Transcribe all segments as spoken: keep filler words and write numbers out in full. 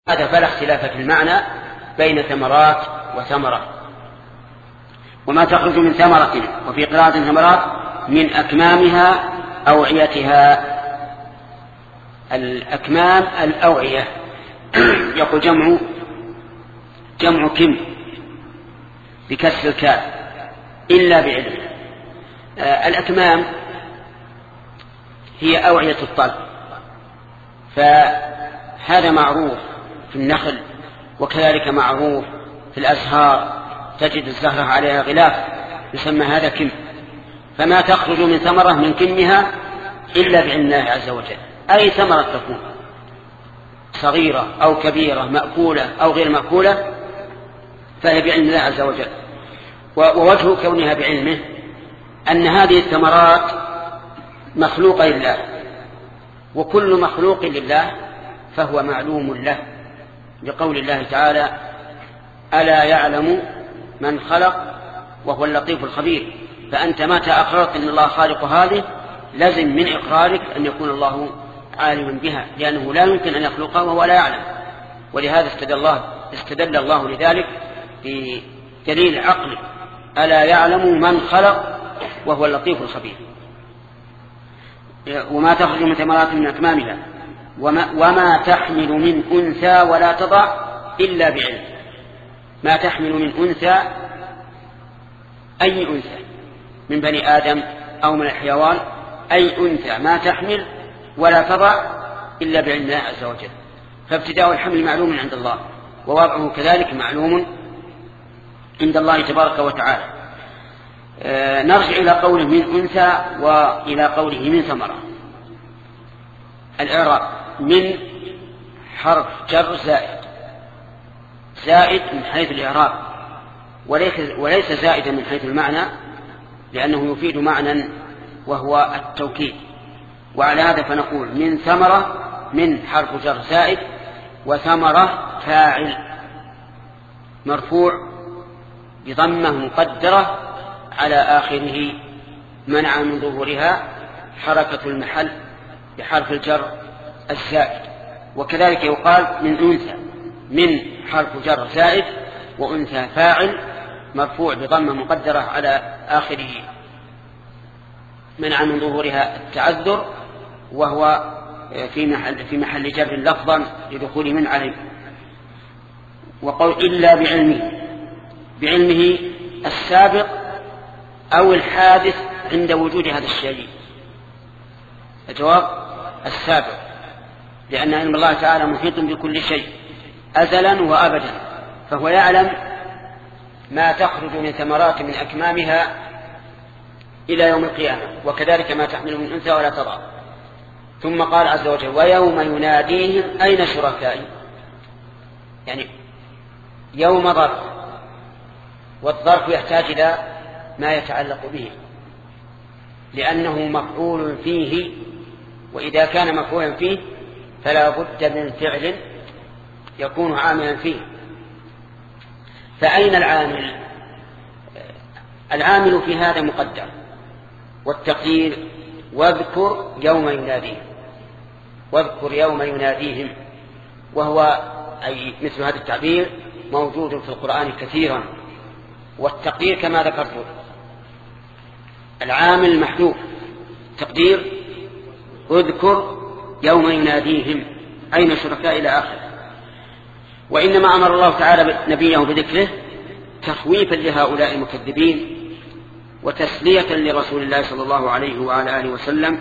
هذا فلا اختلاف في المعنى بين ثمرات وثمرة. وما تخرج من ثمرة، وفي قراءة ثمرات، من أكمامها أوعيتها. الأكمام الأوعية يقول جمع جمع كم بكسر الكاف إلا بعلم. آه الأكمام هي أوعية الطلب، فهذا معروف في النخل، وكذلك معروف في الأزهار، تجد الزهرة عليها غلاف يسمى هذا كم. فما تخرج من ثمرة من كمها إلا بعلم الله عز وجل. أي ثمرة تكون صغيرة أو كبيرة، مأكولة أو غير مأكولة، فهي بعلم الله عز وجل. ووجه كونها بعلمه أن هذه الثمرات مخلوقة لله، وكل مخلوق لله فهو معلوم له، لقول الله تعالى: ألا يعلم من خلق وهو اللطيف الخبير. فأنت متى أقررت أن الله خالق هذه، لازم من إقرارك أن يكون الله عالما بها، لأنه لا يمكن أن يخلقها وهو لا يعلم. ولهذا استدل الله, استدل الله لذلك بدليل عقلي: ألا يعلم من خلق وهو اللطيف الخبير. وما تخرج من ثمرات من أكمامها وما, وما تحمل من أنثى ولا تضع إلا بعلم. ما تحمل من أنثى، أي أنثى من بني آدم أو من الحيوان، أي أنثى ما تحمل ولا تضع إلا بعلم الله عز وجل. فابتداء الحمل معلوم عند الله، ووضعه كذلك معلوم عند الله تبارك وتعالى. آه نرجع إلى قوله من أنثى وإلى قوله من ثمرة. الإعراب: من حرف جر زائد، زائد من حيث الإعراب، وليس, وليس زائدا من حيث المعنى، لأنه يفيد معنى وهو التوكيد. وعلى هذا فنقول من ثمرة، من حرف جر زائد، وثمرة فاعل مرفوع بضمة مقدرة على آخره منع من ظهورها حركة المحل بحرف الجر الزائد. وكذلك يقال من أنثى، من حرف جر زائد، وأنثى فاعل مرفوع بضمة مقدرة على آخره منع من ظهورها التعذر، وهو في محل, في محل جر لفظا لدخول من عليه. وقول إلا بعلمه، بعلمه السابق أو الحادث عند وجود هذا الشيء. الجواب: السابق، لأن علم الله تعالى محيط بكل شيء أزلا وأبدا، فهو يعلم ما تخرج من ثمرات من أكمامها إلى يوم القيامة، وكذلك ما تحمل من أنثى ولا تضع. ثم قال عز وجل: ويوم يناديهم أين شركائي. يعني يوم ظرف، والظرف يحتاج إلى ما يتعلق به، لأنه مفعول فيه، وإذا كان مفعولا فيه فلا بد من فعل يكون عاملا فيه. فأين العامل؟ العامل في هذا مقدر، والتقدير: واذكر يوم يناديهم. واذكر يوم يناديهم، وهو أي مثل هذا التعبير موجود في القرآن كثيرا. والتقدير كما ذكرت: العامل محذوف، تقدير: اذكر يوم يناديهم أين شركاء إلى آخر. وإنما أمر الله تعالى نبيه بذكره تخويفا لهؤلاء المكذبين، وتسلية لرسول الله صلى الله عليه وعلى آله وسلم.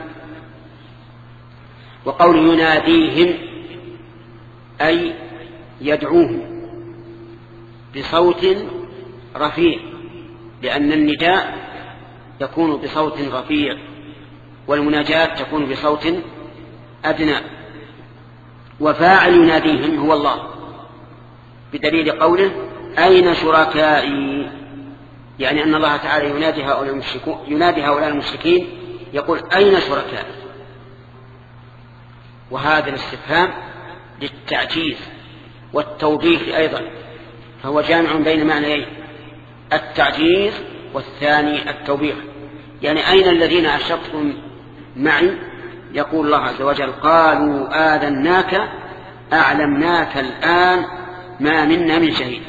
وقول يناديهم أي يدعوهم بصوت رفيع، لأن النداء يكون بصوت رفيع، والمناجاة تكون بصوت أدنى. وفاعل يناديهم هو الله، بدليل قوله: أين شركائي، يعني أن الله تعالى ينادي هؤلاء المشركين, ينادي هؤلاء المشركين يقول: أين شركائي. وهذا الاستفهام للتعجيز والتوبيخ أيضا، فهو جامع بين معنيين: التعجيز والثاني التوبيخ. يعني أين الذين أشركتم معي؟ يقول الله عز وجل: قالوا آذناك أعلمناك الآن ما منا من شهيد.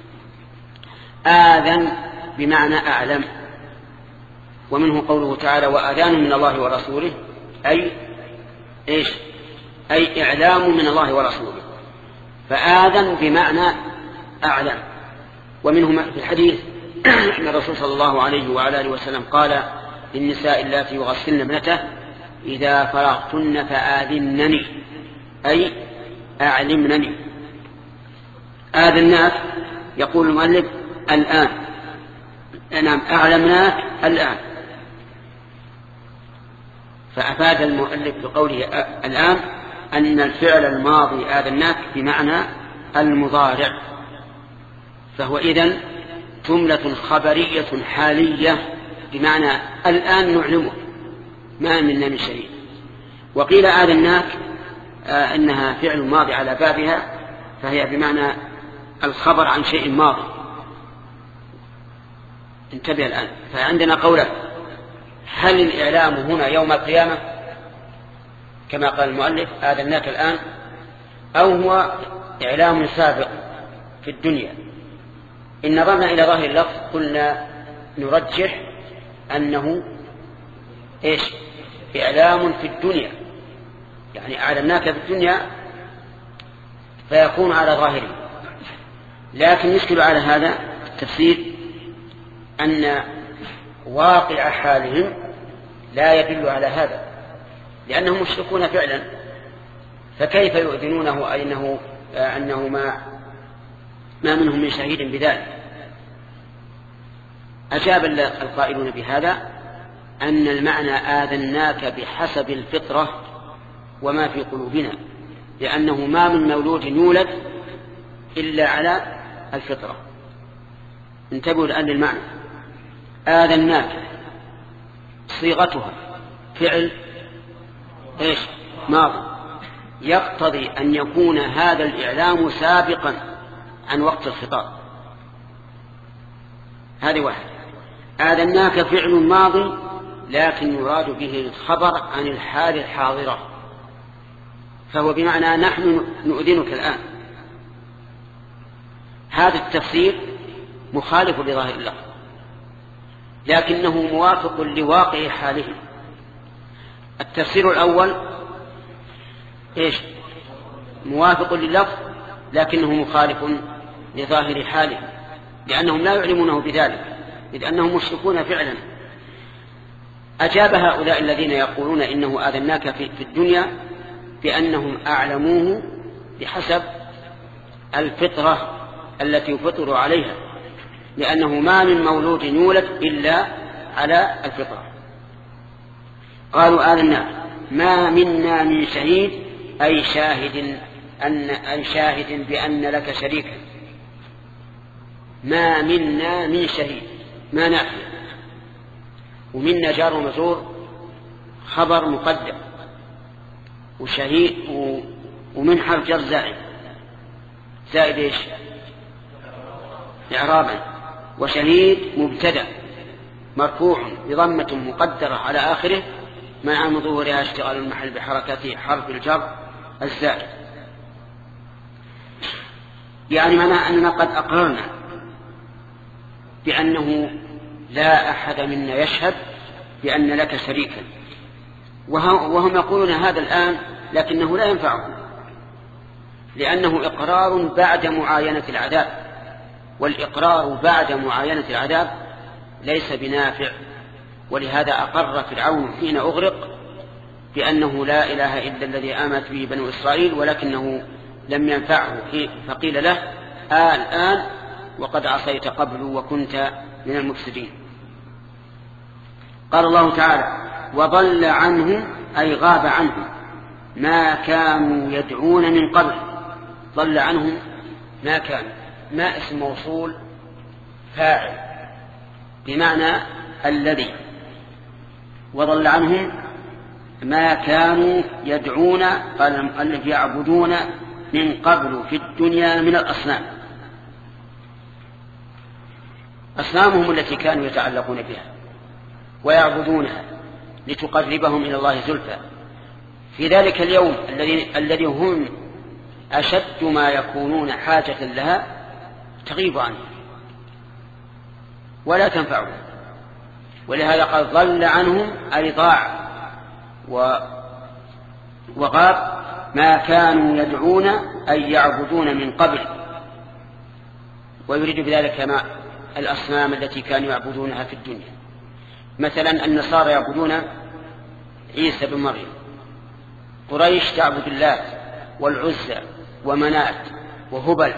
آذن بمعنى أعلم، ومنه قوله تعالى وآذان من الله ورسوله، أي إيش؟ أي إعلام من الله ورسوله. فآذن بمعنى أعلم. ومنه في الحديث أن الرسول صلى الله عليه وعلى آله وسلم قال للنساء اللاتي يغسلن ابنته إذا فرغتن فآذنني، أي أعلمنني. آذناك يقول المؤلف الآن، نعم أعلمناك الآن. فأفاد المؤلف بقوله الآن أن الفعل الماضي آذناك بمعنى المضارع، فهو إذن جملة خبرية حالية بمعنى الآن نعلمه ما منا من شيء. وقيل آذناك آه إنها فعل ماضي على بابها، فهي بمعنى الخبر عن شيء ماضي. انتبه الآن، فعندنا قولا: هل الإعلام هنا يوم القيامة كما قال المؤلف آذناك الآن، أو هو إعلام سابق في الدنيا؟ إن نظرنا إلى ظاهر اللفظ قلنا نرجح أنه إيش؟ إعلام في الدنيا، يعني أعلمناك في الدنيا فيكون على ظاهره. لكن يشكل على هذا التفسير أن واقع حالهم لا يدل على هذا، لأنهم مشركون فعلا، فكيف يؤذنونه أنه, أنه ما, ما منهم من شهيد بذلك؟ أجاب القائلون بهذا أن المعنى آذناك بحسب الفطرة وما في قلوبنا، لأنه ما من مولود يولد إلا على الفطرة. انتبهوا الآن للمعنى. آذناك صيغتها فعل إيش؟ ماضي، يقتضي أن يكون هذا الإعلام سابقا عن وقت الخطاب. هذه واحد. آذناك فعل ماضي لكن يراد به الخبر عن الحال الحاضرة، فهو بمعنى نحن نؤذنك الآن. هذا التفسير مخالف لظاهر اللفظ، لكنه موافق لواقع حالهم. التفسير الأول إيش؟ موافق لللفظ لكنه مخالف لظاهر حالهم، لأنهم لا يعلمونه بذلك، إذ أنهم مشركون فعلا. أجاب هؤلاء الذين يقولون إنه آذناك في الدنيا بأنهم أعلموه بحسب الفطرة التي يفطر عليها، لأنه ما من مولود يولد إلا على الفطرة. قالوا آذناك ما منا من شهيد، أي شاهد أن أي شاهد بأن لك شريكا. ما منا من شهيد ما نافية، ومنا جار ومجرور خبر مقدم، وشهيد ومن حرف جر زائد زائد ايش؟ إعرابا. وشهيد مبتدأ مرفوع بضمة مقدرة على آخره مع ظهورها اشتغال المحل بحركة حرف الجر الزائد. يعني معنى أننا قد أقررنا بأنه لا أحد منا يشهد بأن لك شريكا، وهم يقولون هذا الآن، لكنه لا ينفعهم، لأنه إقرار بعد معاينة العذاب، والإقرار بعد معاينة العذاب ليس بنافع. ولهذا أقر فرعون حين أغرق بأنه لا إله إلا الذي آمنت به بنو إسرائيل، ولكنه لم ينفعه، فقيل له آه الآن وقد عصيت قبل وكنت من المفسدين. قال الله تعالى وضل عنهم أي غاب عنهم ما كانوا يدعون من قبل. ضل عنهم ما كان، ما اسم موصول فاعل بمعنى الذي، وضل عنهم ما كانوا يدعون، قال المؤلف يعبدون من قبل في الدنيا من الأصنام. أصنامهم التي كانوا يتعلقون بها ويعبدونها لتقربهم إلى الله زلفى. في ذلك اليوم الذي الذي هم أشد ما يكونون حاجة لها تغيب عنهم ولا تنفعهم. ولهذا قال ضل عنهم أي ضاع وغاب ما كانوا يدعون أي يعبدون من قبل، ويريد بذلك ما الأصنام التي كانوا يعبدونها في الدنيا. مثلا النصارى يعبدون عيسى بن مريم، قريش تعبد اللات والعزى ومنات وهبل،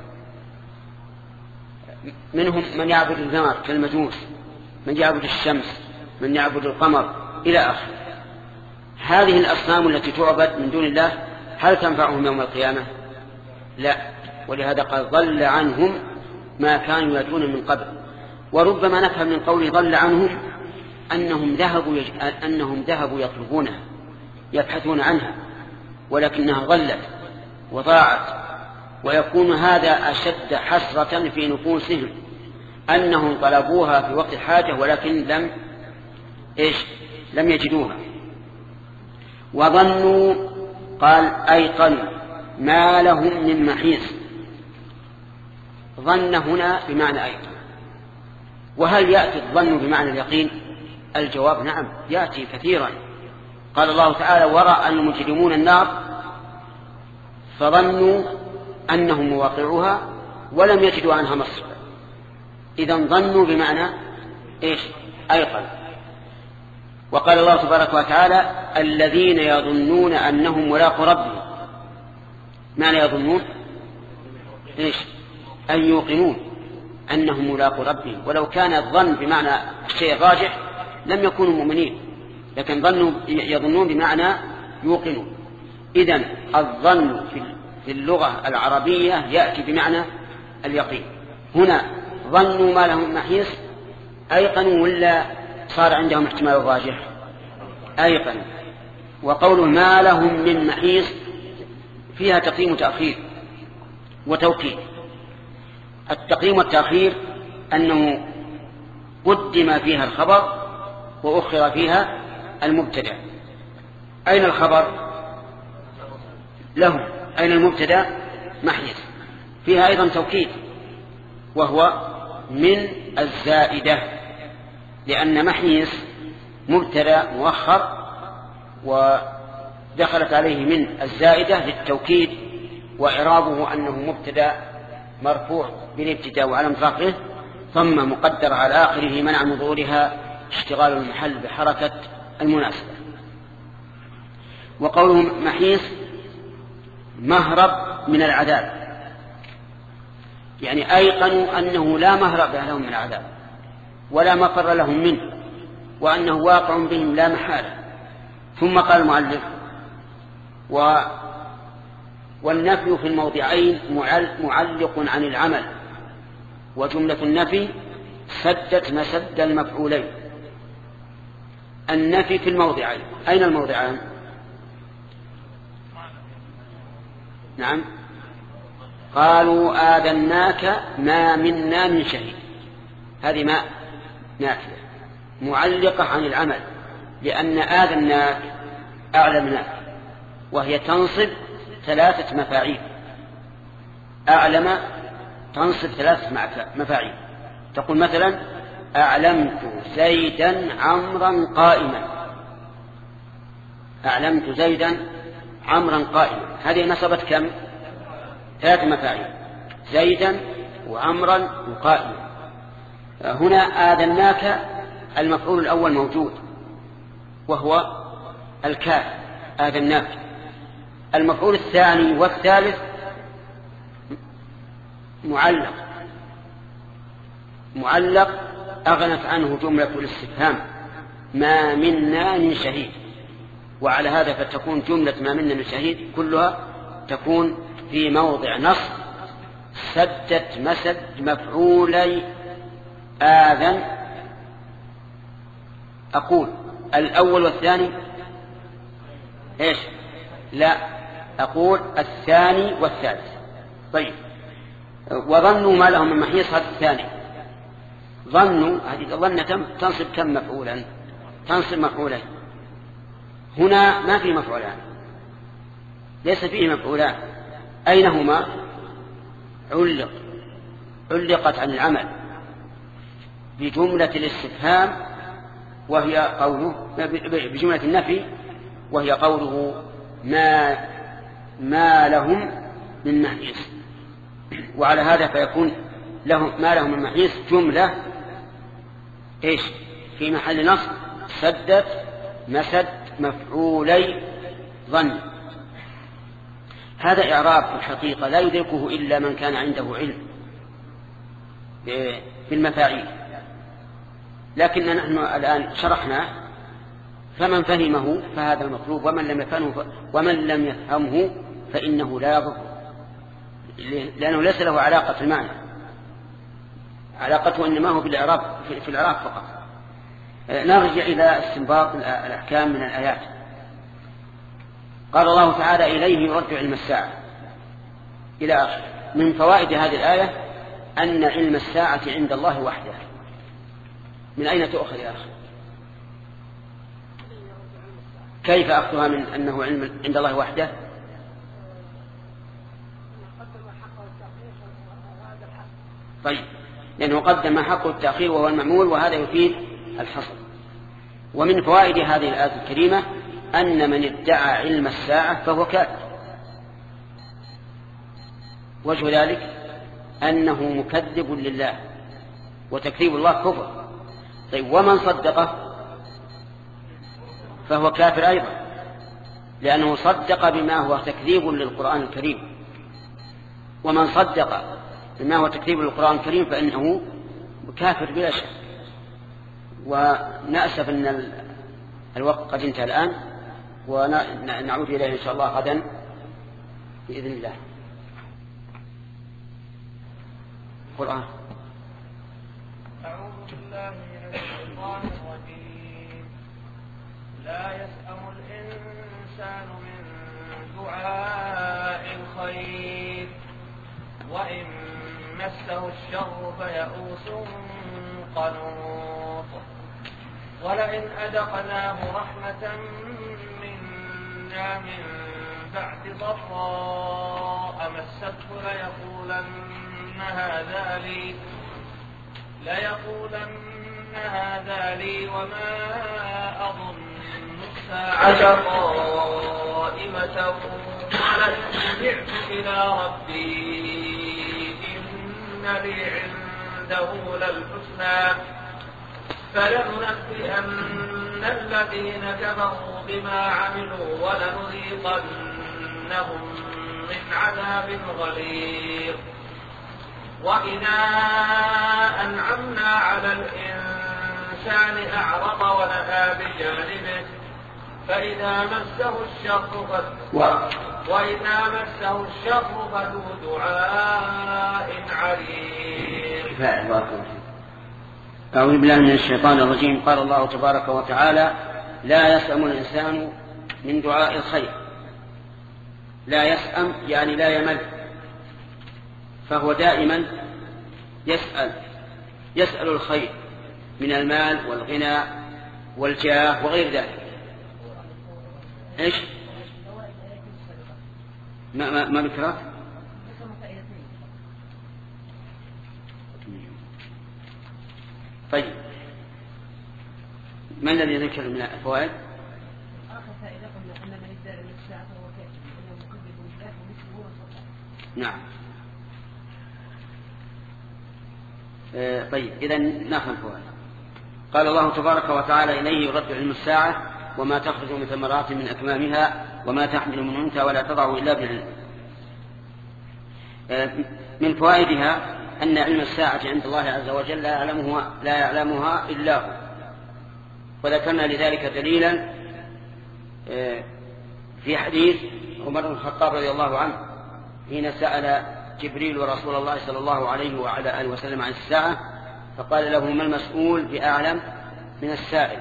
منهم من يعبد القمر كالمجوس، من يعبد الشمس، من يعبد القمر إلى آخره. هذه الأصنام التي تعبد من دون الله هل تنفعهم يوم القيامة؟ لا. ولهذا قال ضل عنهم ما كانوا يدعون من قبل. وربما نفهم من قوله ضل عنهم أنهم ذهبوا, يج... أنهم ذهبوا يطلبونها يبحثون عنها ولكنها ضلت وضاعت، ويكون هذا أشد حسرة في نفوسهم أنهم طلبوها في وقت الحاجة ولكن لم إيش لم يجدوها. وظنوا قال أيقنوا ما لهم من محيص. ظن هنا بمعنى أيقن. وهل يأتي الظن بمعنى اليقين؟ الجواب نعم، يأتي كثيرا. قال الله تعالى ورأى المجرمون النار فظنوا أنهم مواقعوها ولم يجدوا عنها مصرفا. إذن ظنوا بمعنى إيش؟ أيقن. وقال الله تبارك وتعالى الذين يظنون أنهم ملاقو ربهم. معنى يظنون إيش؟ أن يوقنون أنهم ملاقو ربهم. ولو كان الظن بمعنى الشيء الراجح لم يكونوا مؤمنين، لكن ظنوا يظنون بمعنى يوقنون. إذن الظن في اللغة العربية يأتي بمعنى اليقين. هنا ظنوا ما لهم محيص أيقنوا ولا صار عندهم احتمال الراجح؟ أيقنوا. وقوله ما لهم من محيص فيها تقديم وتأخير وتوكيد. التقديم والتأخير أنه قدم فيها الخبر وأخر فيها المبتدأ. أين الخبر؟ له. أين المبتدأ؟ محيص. فيها أيضا توكيد وهو من الزائدة، لأن محيص مبتدأ مؤخر ودخلت عليه من الزائدة للتوكيد، وإعرابه أنه مبتدأ مرفوع بالابتداء وعلى رفعه ثم مقدر على آخره منع من ظهورها اشتغال المحل بحركة المناسبة. وقوله محيص مهرب من العذاب، يعني أيقنوا أنه لا مهرب لهم من العذاب ولا مفر لهم منه وأنه واقع بهم لا محالة. ثم قال المؤلف و والنفي في الموضعين معلق عن العمل، وجملة النفي سدت مسد المفعولين. النفي في الموضعين، أين الموضعان؟ نعم قالوا آذناك ما منا من شهيد. هذه ما نافية معلقة عن العمل، لأن آذناك أعلمناك، وهي تنصب ثلاثة مفاعيل. أعلم تنصب ثلاثة مفاعيل. تقول مثلا أعلمت زيدا عمرا قائما. أعلمت زيدا عمرا قائما، هذه نصبت كم؟ ثلاثة مفاعيل، زيدا وعمرا وقائما. هنا آذناك المفعول الأول موجود وهو الكاف آذناك. المفعول الثاني والثالث معلق معلق أغنت عنه جملة الاستفهام ما منا من شهيد. وعلى هذا فتكون جملة ما منا من شهيد كلها تكون في موضع نصب سدت مسد مفعولي آذن. أقول الأول والثاني إيش؟ لا، أقول الثاني والثالث. طيب وظنوا ما لهم من محيص، هذا الثاني. ظنوا هذه ظنة تنصب كم مفعولا؟ تنصب مفعولين. هنا ما في مفعولان، ليس فيه مفعولان. أينهما؟ علق علقت عن العمل بجملة الاستفهام وهي قوله بجملة النفي وهي قوله ما ما لهم من محيص. وعلى هذا فيكون لهم ما لهم من محيص جملة إيش في محل نصب سدت مسد مفعولي ظن. هذا إعراب في الحقيقة لا يدركه إلا من كان عنده علم بالمفاعيل، لكن نحن الآن شرحنا فمن فهمه فهذا المطلوب، ومن لم يفهمه ومن لم يفهمه فإنه لا يضر، لأنه ليس له علاقة في المعنى، علاقته إنما هو بالإعراب في الإعراب فقط. نرجع إلى استنباط الأحكام من الآيات. قال الله تعالى إليه يرد علم الساعة إلى آخر. من فوائد هذه الآية أن علم الساعة عند الله وحده. من أين تؤخذ يا أخي؟ كيف أخذها من أنه علم عند الله وحده؟ طيب، لأنه قدم حق التأخير وهو المعمول، وهذا يفيد الحصر. ومن فوائد هذه الآية الكريمة أن من ادعى علم الساعة فهو كافر. وجه ذلك أنه مكذب لله، وتكذيب الله كفر. طيب، ومن صدقه فهو كافر أيضا، لأنه صدق بما هو تكذيب للقرآن الكريم. ومن صدق بما هو تكذيب للقرآن الكريم فإنه كافر بلا شك. ونأسف أن الوقت قد انتهى الآن، ونعود إليه إن شاء الله غدا بإذن الله. القرآن. أعوذ بالله من الشيطان الرجيم. لا يسأم الإنسان من دعاء الخير وإن مسه الشر فيئوس قنوط. ولئن أذقناه رحمة منا من بعد ضراء مسته ليقولن هذا لي ليقولن هذا لي وما أظن الساعة قائمة ولئن رجعت إلى ربي إن لي عنده للحسنى فلننبئن الذين كفروا بما عملوا ولنذيقنهم من عذاب غليظ. وإذا أنعمنا على الإنسان أعرض ونأى بجانبه فإذا مسه الشر و... وإذا مسه الشر فذو دعاء عريض. أعوذ بالله من الشيطان الرجيم. قال الله تبارك وتعالى لا يسأم الإنسان من دعاء الخير. لا يسأم يعني لا يمل، فهو دائما يسأل يسأل الخير من المال والغنى والجاه وغير ذلك. إيش ما ما ما بكرة طيب، ما الذي ذكر من الفوائد؟ نعم. آه طيب، إذن ناخذ الفوائد. قال الله تبارك وتعالى إليه يرد علم الساعة وما تخرج من ثمرات من أكمامها وما تحمل من أنثى ولا تضع إلا بعلم. آه من فوائدها أن علم الساعة عند الله عز وجل لا يعلمها, لا يعلمها إلا هو. وذكرنا لذلك دليلا آه في حديث عمر بن الخطاب رضي الله عنه حين سأل جبريل ورسول الله صلى الله عليه وعلى آله وسلم عن الساعة فقال له ما المسؤول بأعلم من السائل.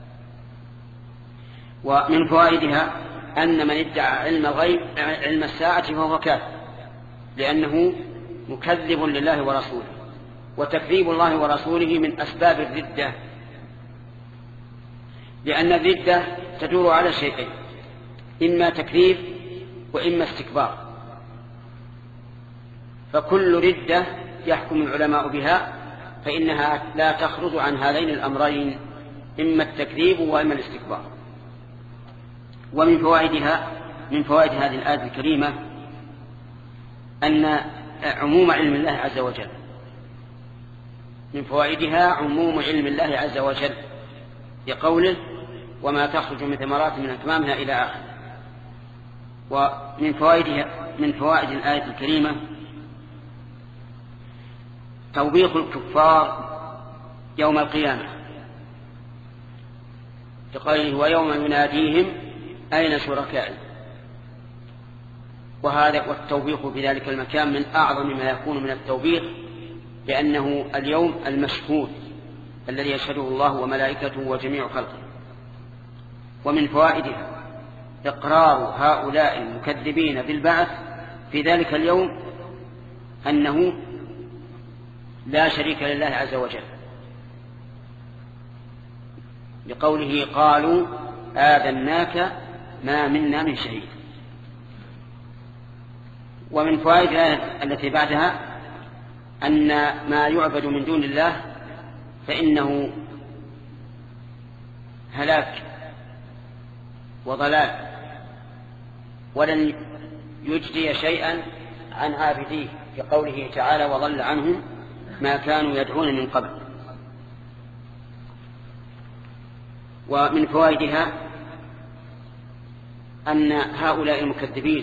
ومن فوائدها أن من ادعى علم الغيب علم الساعة فهو كافر، لأنه مكذب لله ورسوله، وتكذيب الله ورسوله من أسباب الردة، لأن الردة تدور على شيئين: إما تكذيب وإما استكبار. فكل ردة يحكم العلماء بها فإنها لا تخرج عن هذين الأمرين، إما التكذيب وإما الاستكبار. ومن فوائدها من فوائد هذه الآية الكريمة أن عموم علم الله عز وجل من فوائدها عموم علم الله عز وجل بقوله وما تخرج من ثمرات من أكمامها إلى آخره. ومن فوائدها من فوائد الآية الكريمة توبيخ الكفار يوم القيامة بقوله ويوم يناديهم أين شركائي. وهذا والتوبيخ في ذلك المكان من أعظم ما يكون من التوبيخ، لأنه اليوم المشهود الذي يشهده الله وملائكته وجميع خلقه. ومن فوائدها إقرار هؤلاء المكذبين بالبعث في ذلك اليوم أنه لا شريك لله عز وجل، بقوله قالوا آذناك ما منا من شهيد. ومن فوائد الآية التي بعدها أن ما يعبد من دون الله فإنه هلاك وضلال، ولن يجدي شيئا عن عابديه، في قوله تعالى وضل عنهم ما كانوا يدعون من قبل. ومن فوائدها أن هؤلاء المكذبين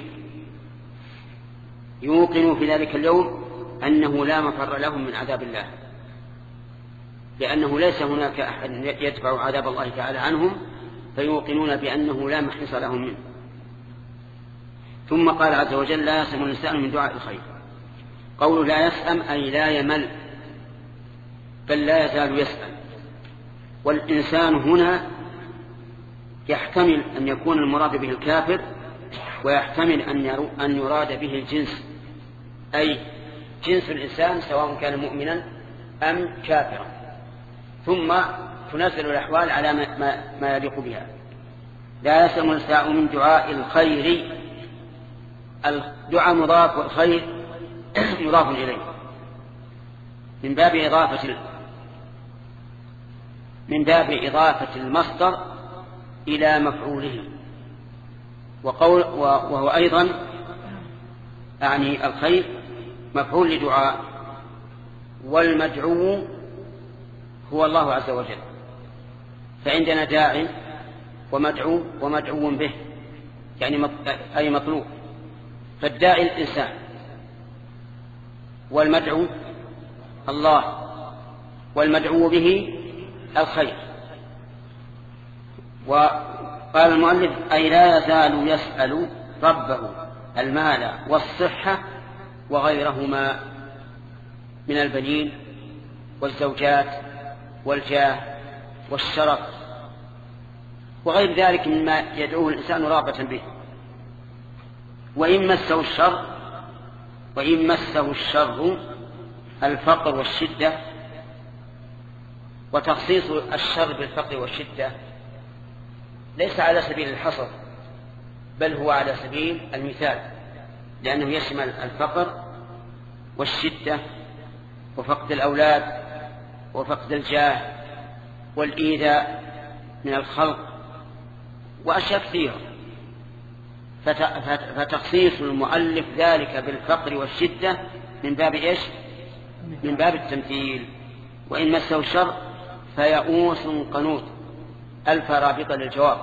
يوقنوا في ذلك اليوم أنه لا مفر لهم من عذاب الله، لأنه ليس هناك أحد يدفع عذاب الله تعالى عنهم، فيوقنون بأنه لا محيص لهم منه. ثم قال عز وجل لا يسأم الإنسان من دعاء الخير. قوله لا يسأم أي لا يمل، بل لا يزال يسأل. والإنسان هنا يحتمل أن يكون المراد به الكافر، ويحتمل أن يراد به الجنس، أي جنس الإنسان سواء كان مؤمنا أم كافرا، ثم تنزل الأحوال على ما, ما يليق بها. لا يسأم الإنسان من دعاء الخير، الدعاء مضاف والخير مضاف إليه من باب إضافة من باب إضافة المصدر إلى مفعوله. وقول وهو أيضا أعني الخير مفعول لدعاء، والمدعو هو الله عز وجل، فعندنا داع ومدعو ومدعو به، يعني أي مطلوب. فالداعي الإنسان والمدعو الله، والمدعو به الخير. وقال المؤلف أي لا يزال يسأل ربه المال والصحة وغيرهما من البنين والزوجات والجاه والشرف وغير ذلك مما يدعوه الإنسان رغبة به. وإن مسه الشر وإن مسه الشر الفقر والشدة. وتخصيص الشر بالفقر والشدة ليس على سبيل الحصر، بل هو على سبيل المثال، لأنه يشمل الفقر والشدة وفقد الأولاد وفقد الجاه والإيذاء من الخلق وأشياء كثيرة. فتخصيص المؤلف ذلك بالفقر والشدة من باب إيش؟ من باب التمثيل. وإن مسه الشر فيئوس قنوط، ألف رابطة للجواب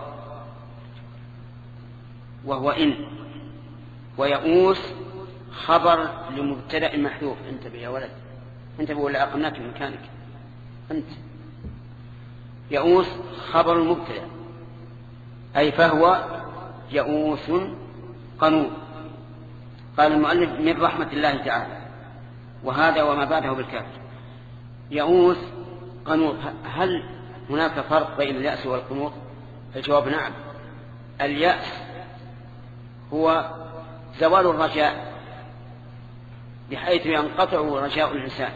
وهو إن، ويئوس خبر لمبتدأ محذوف. انتبه يا ولد، انتبه ولا أقمناك في مكانك أنت. يئوس خبر المبتدأ، أي فهو يئوس قنوط. قال المؤلف من رحمة الله تعالى، وهذا وما بعده بالكافر. يئوس قنوط، هل هناك فرق بين اليأس والقنوط؟ الجواب نعم. اليأس هو زوال الرجاء بحيث ينقطع رجاء الإنسان،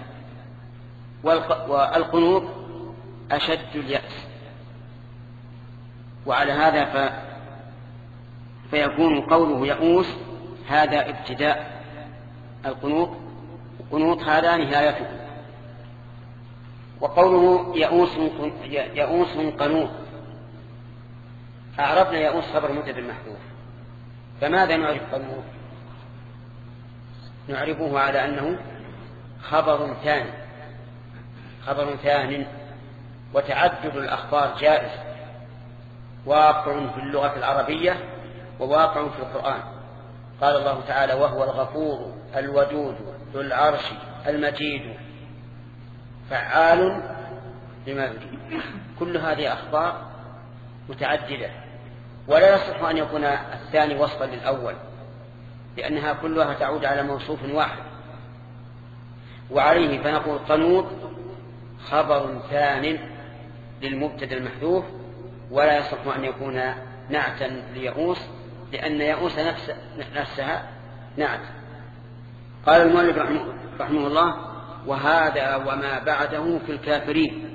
والقنوط أشد اليأس. وعلى هذا ف... فيكون قوله يئوس هذا ابتداء، القنوط قنوط هذا نهايته. وقوله يئوس يئوس قنوط، أعرفنا يئوس خبر مبتدأ محذوف، فماذا نعرف قنوط؟ نعرفه على أنه خبر ثاني، خبر ثان، وتعدد الأخبار جائز، واقع في اللغة العربية وواقع في القرآن. قال الله تعالى: وهو الغفور الودود ذو العرش المجيد فعال لما يريد. كل هذه أخبار متعددة، ولا يصح أن يكون الثاني وصفا للأول، لأنها كلها تعود على موصوف واحد. وعليه فنقول قنوط خبر ثان للمبتدأ المحذوف، ولا يصح أن يكون نعتا ليئوس، لأن يئوس نفس نفسها نعت. قال المؤلف رحمه الله: وهذا وما بعده في الكافرين.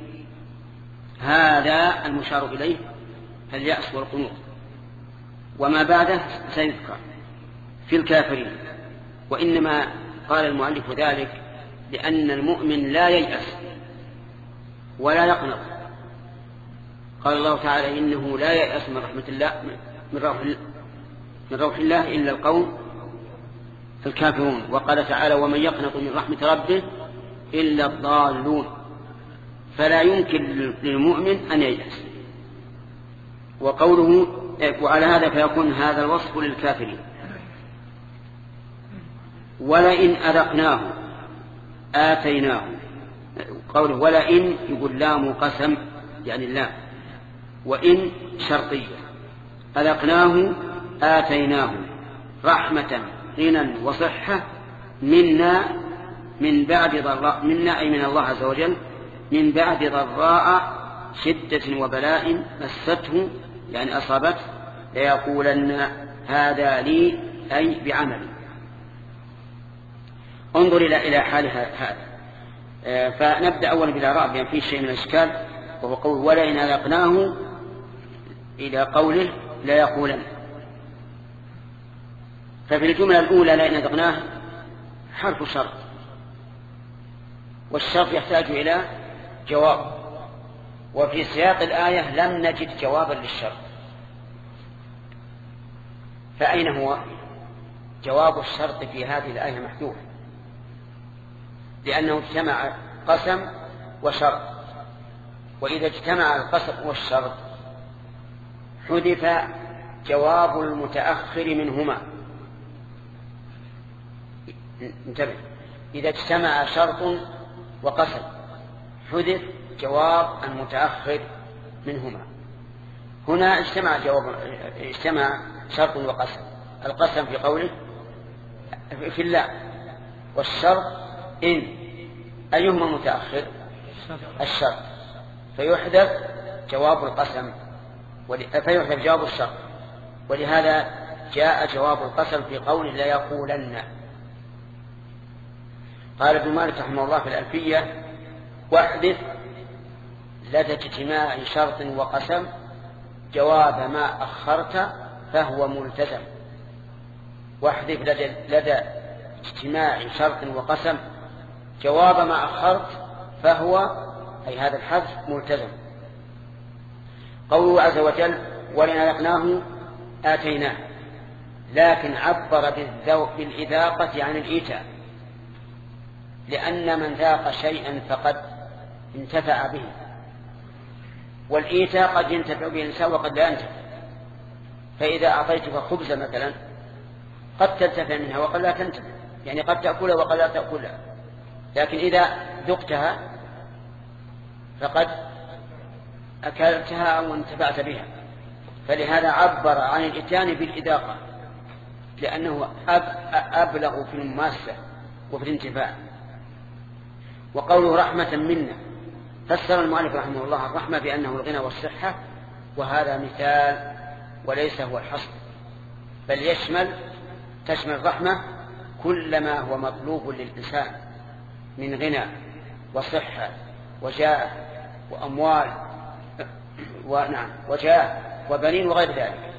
هذا المشار إليه اليأس والقنوط، وما بعده سيذكر في الكافرين. وإنما قال المؤلف ذلك لأن المؤمن لا ييأس ولا يقنط. قال الله تعالى: إنه لا ييأس من رحمة الله من روح من روح الله إلا القوم الكافرون. وقال تعالى: ومن يقنط من رحمة ربه إلا الضالون. فلا يمكن للمؤمن أن ييأس. وقوله وعلى هذا فيكون هذا الوصف للكافرين. ولئن أذقناه آتيناه. قوله ولئن يقول لام قسم يعني اللام، وإن شرطية. أذقناه آتيناه رحمة غنى وصحة منا من بعد ضراء، منا أي من الله عز وجل، من بعد ضراء شدة وبلاء مسته يعني أصابته، ليقولن هذا لي أي بعمل. انظر إلى إلى حال هذا. فنبدأ أولا بالإعراب لأن فيه شيء من الإشكال، وهو قول ولئن أذقناه إلى قوله لا يقولن. ففي الجملة الأولى لئن أذقناه حرف شرط، والشرط يحتاج إلى جواب، وفي سياق الآية لم نجد جوابا للشرط. فأين هو جواب الشرط في هذه الآية؟ محذوف، لأنه اجتمع قسم وشرط، وإذا اجتمع القسم والشرط حذف جواب المتأخر منهما. انتبه، إذا اجتمع شرط وقسم حذف جواب المتأخر منهما. هنا اجتمع جواب اجتمع شرط وقسم. القسم في قوله في الله، والشرط إن، أيهما متأخر؟ الشرط، فيحذف جواب القسم فيحذف جواب الشرط، ولهذا جاء جواب القسم في قوله لا يقولن. قال ابن مالك رحمه الله في الألفية: واحذف لدى اجتماع شرط وقسم جواب ما أخرت فهو ملتزم. واحذف لدى, لدى اجتماع شرط وقسم جواب ما أخرت فهو أي هذا الحذف ملتزم. قوله عز وجل: ولئن أذقناه آتيناه، لكن عبر بالإذاقة عن الإيتاء، لأن من ذاق شيئا فقد انتفع به، والإيتاء قد ينتفع به الإنسان وقد لا ينتفع. فإذا أعطيتك خبزة مثلا قد تنتفع منها وقد لا تنتفع، يعني قد تأكلها وقد لا تأكلها، لكن إذا ذقتها فقد أكلتها أو انتفعت بها. فلهذا عبر عن الإتيان بالإذاقة، لأنه أبلغ في المماسة وفي الانتفاع. وقوله رحمة منا، فسر المؤلف رحمه الله الرحمة بأنه الغنى والصحة، وهذا مثال وليس هو الحصر، بل يشمل تشمل رحمة كل ما هو مطلوب للإنسان من غنى وصحة وجاه وأموال ونعم وجاه وبنين وغير ذلك.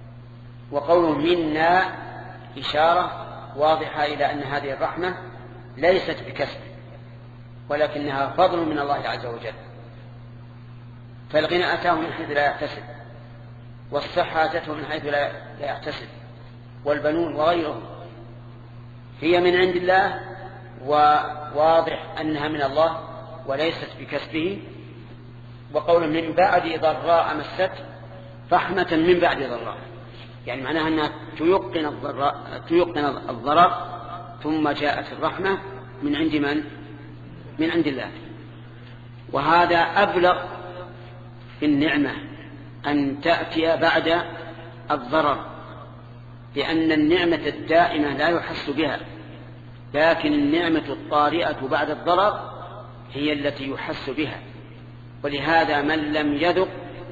وقوله منا إشارة واضحة إلى أن هذه الرحمة ليست بكسب ولكنها فضل من الله عز وجل. فالغنى أتاه من حيث لا يحتسب، والصحة أتته من حيث لا يحتسب، والبنون وغيرهم هي من عند الله، وواضح أنها من الله وليست بكسبه. وقول من بعد ضراء مست رحمة من بعد ضراء، يعني معناها أنها تيقن الضراء تيقن الضرر ثم جاءت الرحمة من عند من؟ من عند الله. وهذا أبلغ في النعمة أن تأتي بعد الضرر، لأن النعمة الدائمة لا يحس بها، لكن النعمة الطارئة بعد الضرر هي التي يحس بها. ولهذا من لم يذق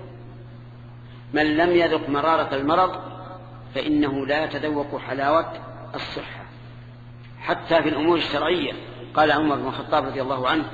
من لم يذق مرارة المرض فإنه لا يتذوق حلاوة الصحة. حتى في الأمور الشرعية قال عمر بن الخطاب رضي الله عنه: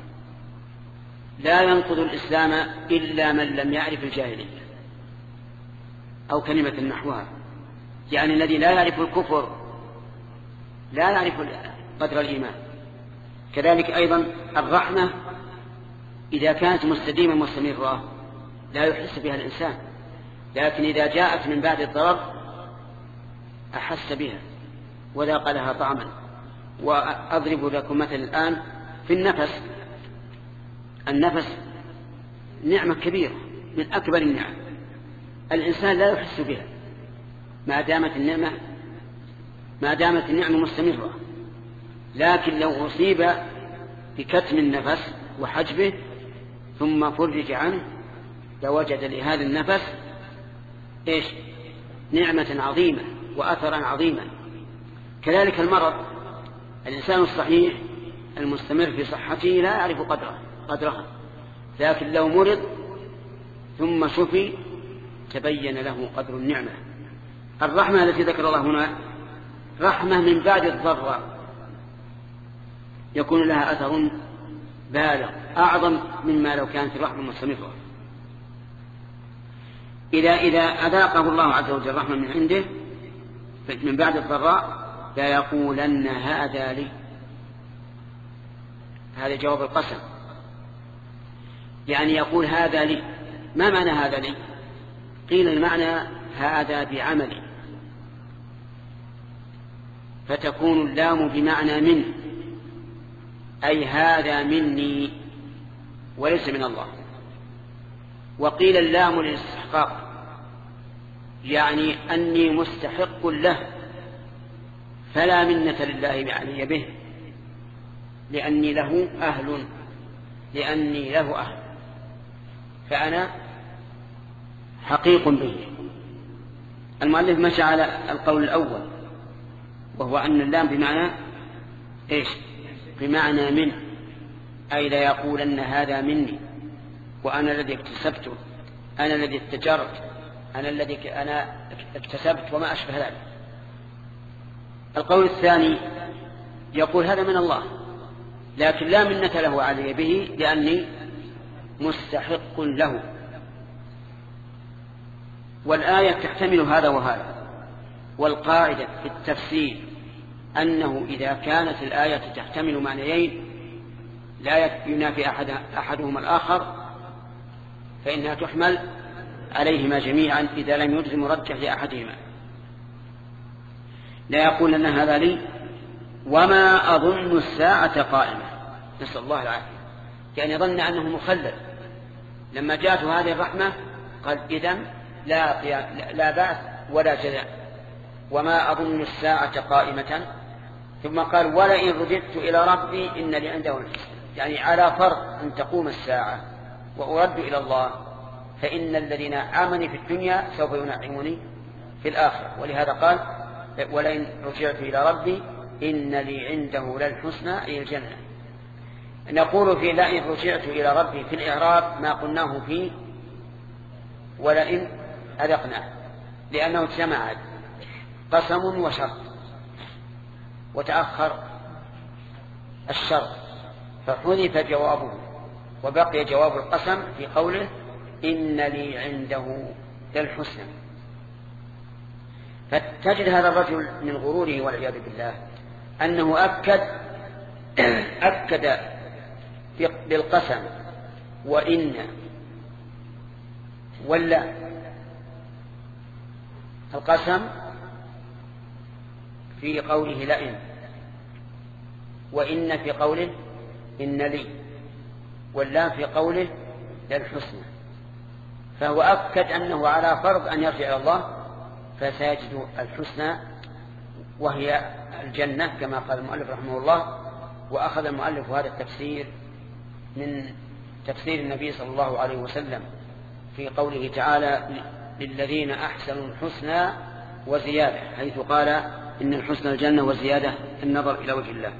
لا ينقض الإسلام إلا من لم يعرف الجاهلية، أو كلمة نحوها، يعني الذي لا يعرف الكفر لا يعرف قدر الإيمان. كذلك أيضا الرحمة إذا كانت مستديمة مستمرة لا يحس بها الإنسان، لكن إذا جاءت من بعد الضرر أحس بها وذاق لها طعما. وأضرب لكم مثل الآن في النفس. النفس نعمة كبيرة من أكبر النعم، الإنسان لا يحس بها ما دامت النعمة ما دامت النعمة مستمرة، لكن لو أصيب بكتم النفس وحجبه ثم فرج عنه لوجد لهذا النفس إيش؟ نعمة عظيمة وأثرا عظيما. كذلك المرض، الإنسان الصحيح المستمر في صحته لا يعرف قدره قدرها، لكن لو مرض ثم شفي تبين له قدر النعمة. الرحمة التي ذكر الله هنا رحمة من بعد الضر، يكون لها أثر بالغ أعظم مما لو كانت الرحمة مستمرة. إذا إذا أذاقه الله عز وجل رحمة من عنده من بعد الضراء لا يقولن هذا لي، هذا جواب القسم، يعني يقول هذا لي. ما معنى هذا لي؟ قيل المعنى هذا بعملي، فتكون اللام بمعنى من، أي هذا مني وليس من الله. وقيل اللام للاستحقاق، يعني أني مستحق له فلا منة لله علي به، لأني له أهل لأني له أهل فأنا حقيق به. المؤلف مشى على القول الأول، وهو أن اللام بمعنى إيش؟ بمعنى من، أي لا يقولن هذا مني، وأنا الذي اكتسبته، أنا الذي اتجرت، أنا الذي أنا اكتسبت وما أشبه ذلك. القول الثاني يقول هذا من الله، لكن لا منة له علي به لأني مستحق له. والآية تحتمل هذا وهذا. والقاعدة في التفسير أنه إذا كانت الآية تحتمل معنيين لا ينافي أحد أحدهما الآخر فإنها تحمل عليهما جميعا إذا لم يجز مرجح لأحدهما. لا يقول أن هذا لي وما أظن الساعة قائمة، نسأل الله العافية، يعني ظن أنه مخلد. لما جاءته هذه الرحمة قال إذن لا, لا بأس ولا جزاء، وما أظن الساعة قائمة. ثم قال ولئن رددت إلى ربي إن لي عنده الحسنى، يعني على فرض أن تقوم الساعة وأرد إلى الله فإن الذين آمنوا في الدنيا سوف ينعموني في الآخرة. ولهذا قال ولئن رجعت إلى ربي إن لي عنده للحسنى أي الجنة. نقول في لئن رجعت إلى ربي في الإعراب ما قلناه فيه ولئن أذقناه، لأنه اجتمع قسم وشرط وتأخر الشرط فحذف جوابه وبقي جواب القسم في قوله إن لي عنده للحسنى. فتجد هذا الرجل من غروره والعياذ بالله أنه أكد أكد بالقسم وإن ولا. القسم في قوله لئن، وإن في قوله إن لي، واللام في قوله للحسنى، فهو أكد أنه على فرض أن يرجع إلى الله فسيجد الحسنى وهي الجنة كما قال المؤلف رحمه الله. وأخذ المؤلف هذا التفسير من تفسير النبي صلى الله عليه وسلم في قوله تعالى للذين أحسنوا الحسنى وزيادة، حيث قال إن الحسنى الجنة وزيادة النظر إلى وجه الله.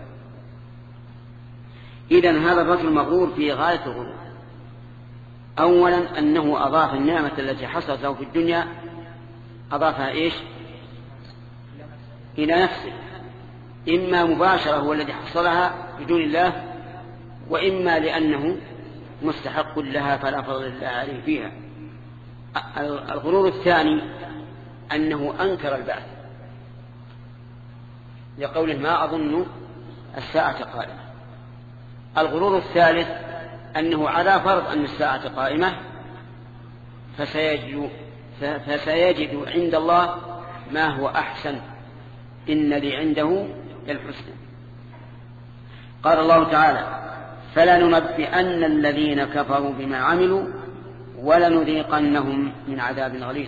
إذن هذا الرجل مغرور في غاية الغرور. أولا أنه أضاف النعمة التي حصلت له في الدنيا أضافها إيش؟ إلى نفسه، إما مباشرة هو الذي حصلها بدون الله، وإما لأنه مستحق لها فلا فضل الله عليه فيها. الغرور الثاني أنه أنكر البعث لقوله ما أظن الساعة قائمة. الغرور الثالث أنه على فرض أن الساعة قائمة فسيجد, فسيجد عند الله ما هو أحسن، إن لي عنده للحسنى. قال الله تعالى فلننبئن الذين كفروا بما عملوا ولنذيقنهم من عذاب غليظ.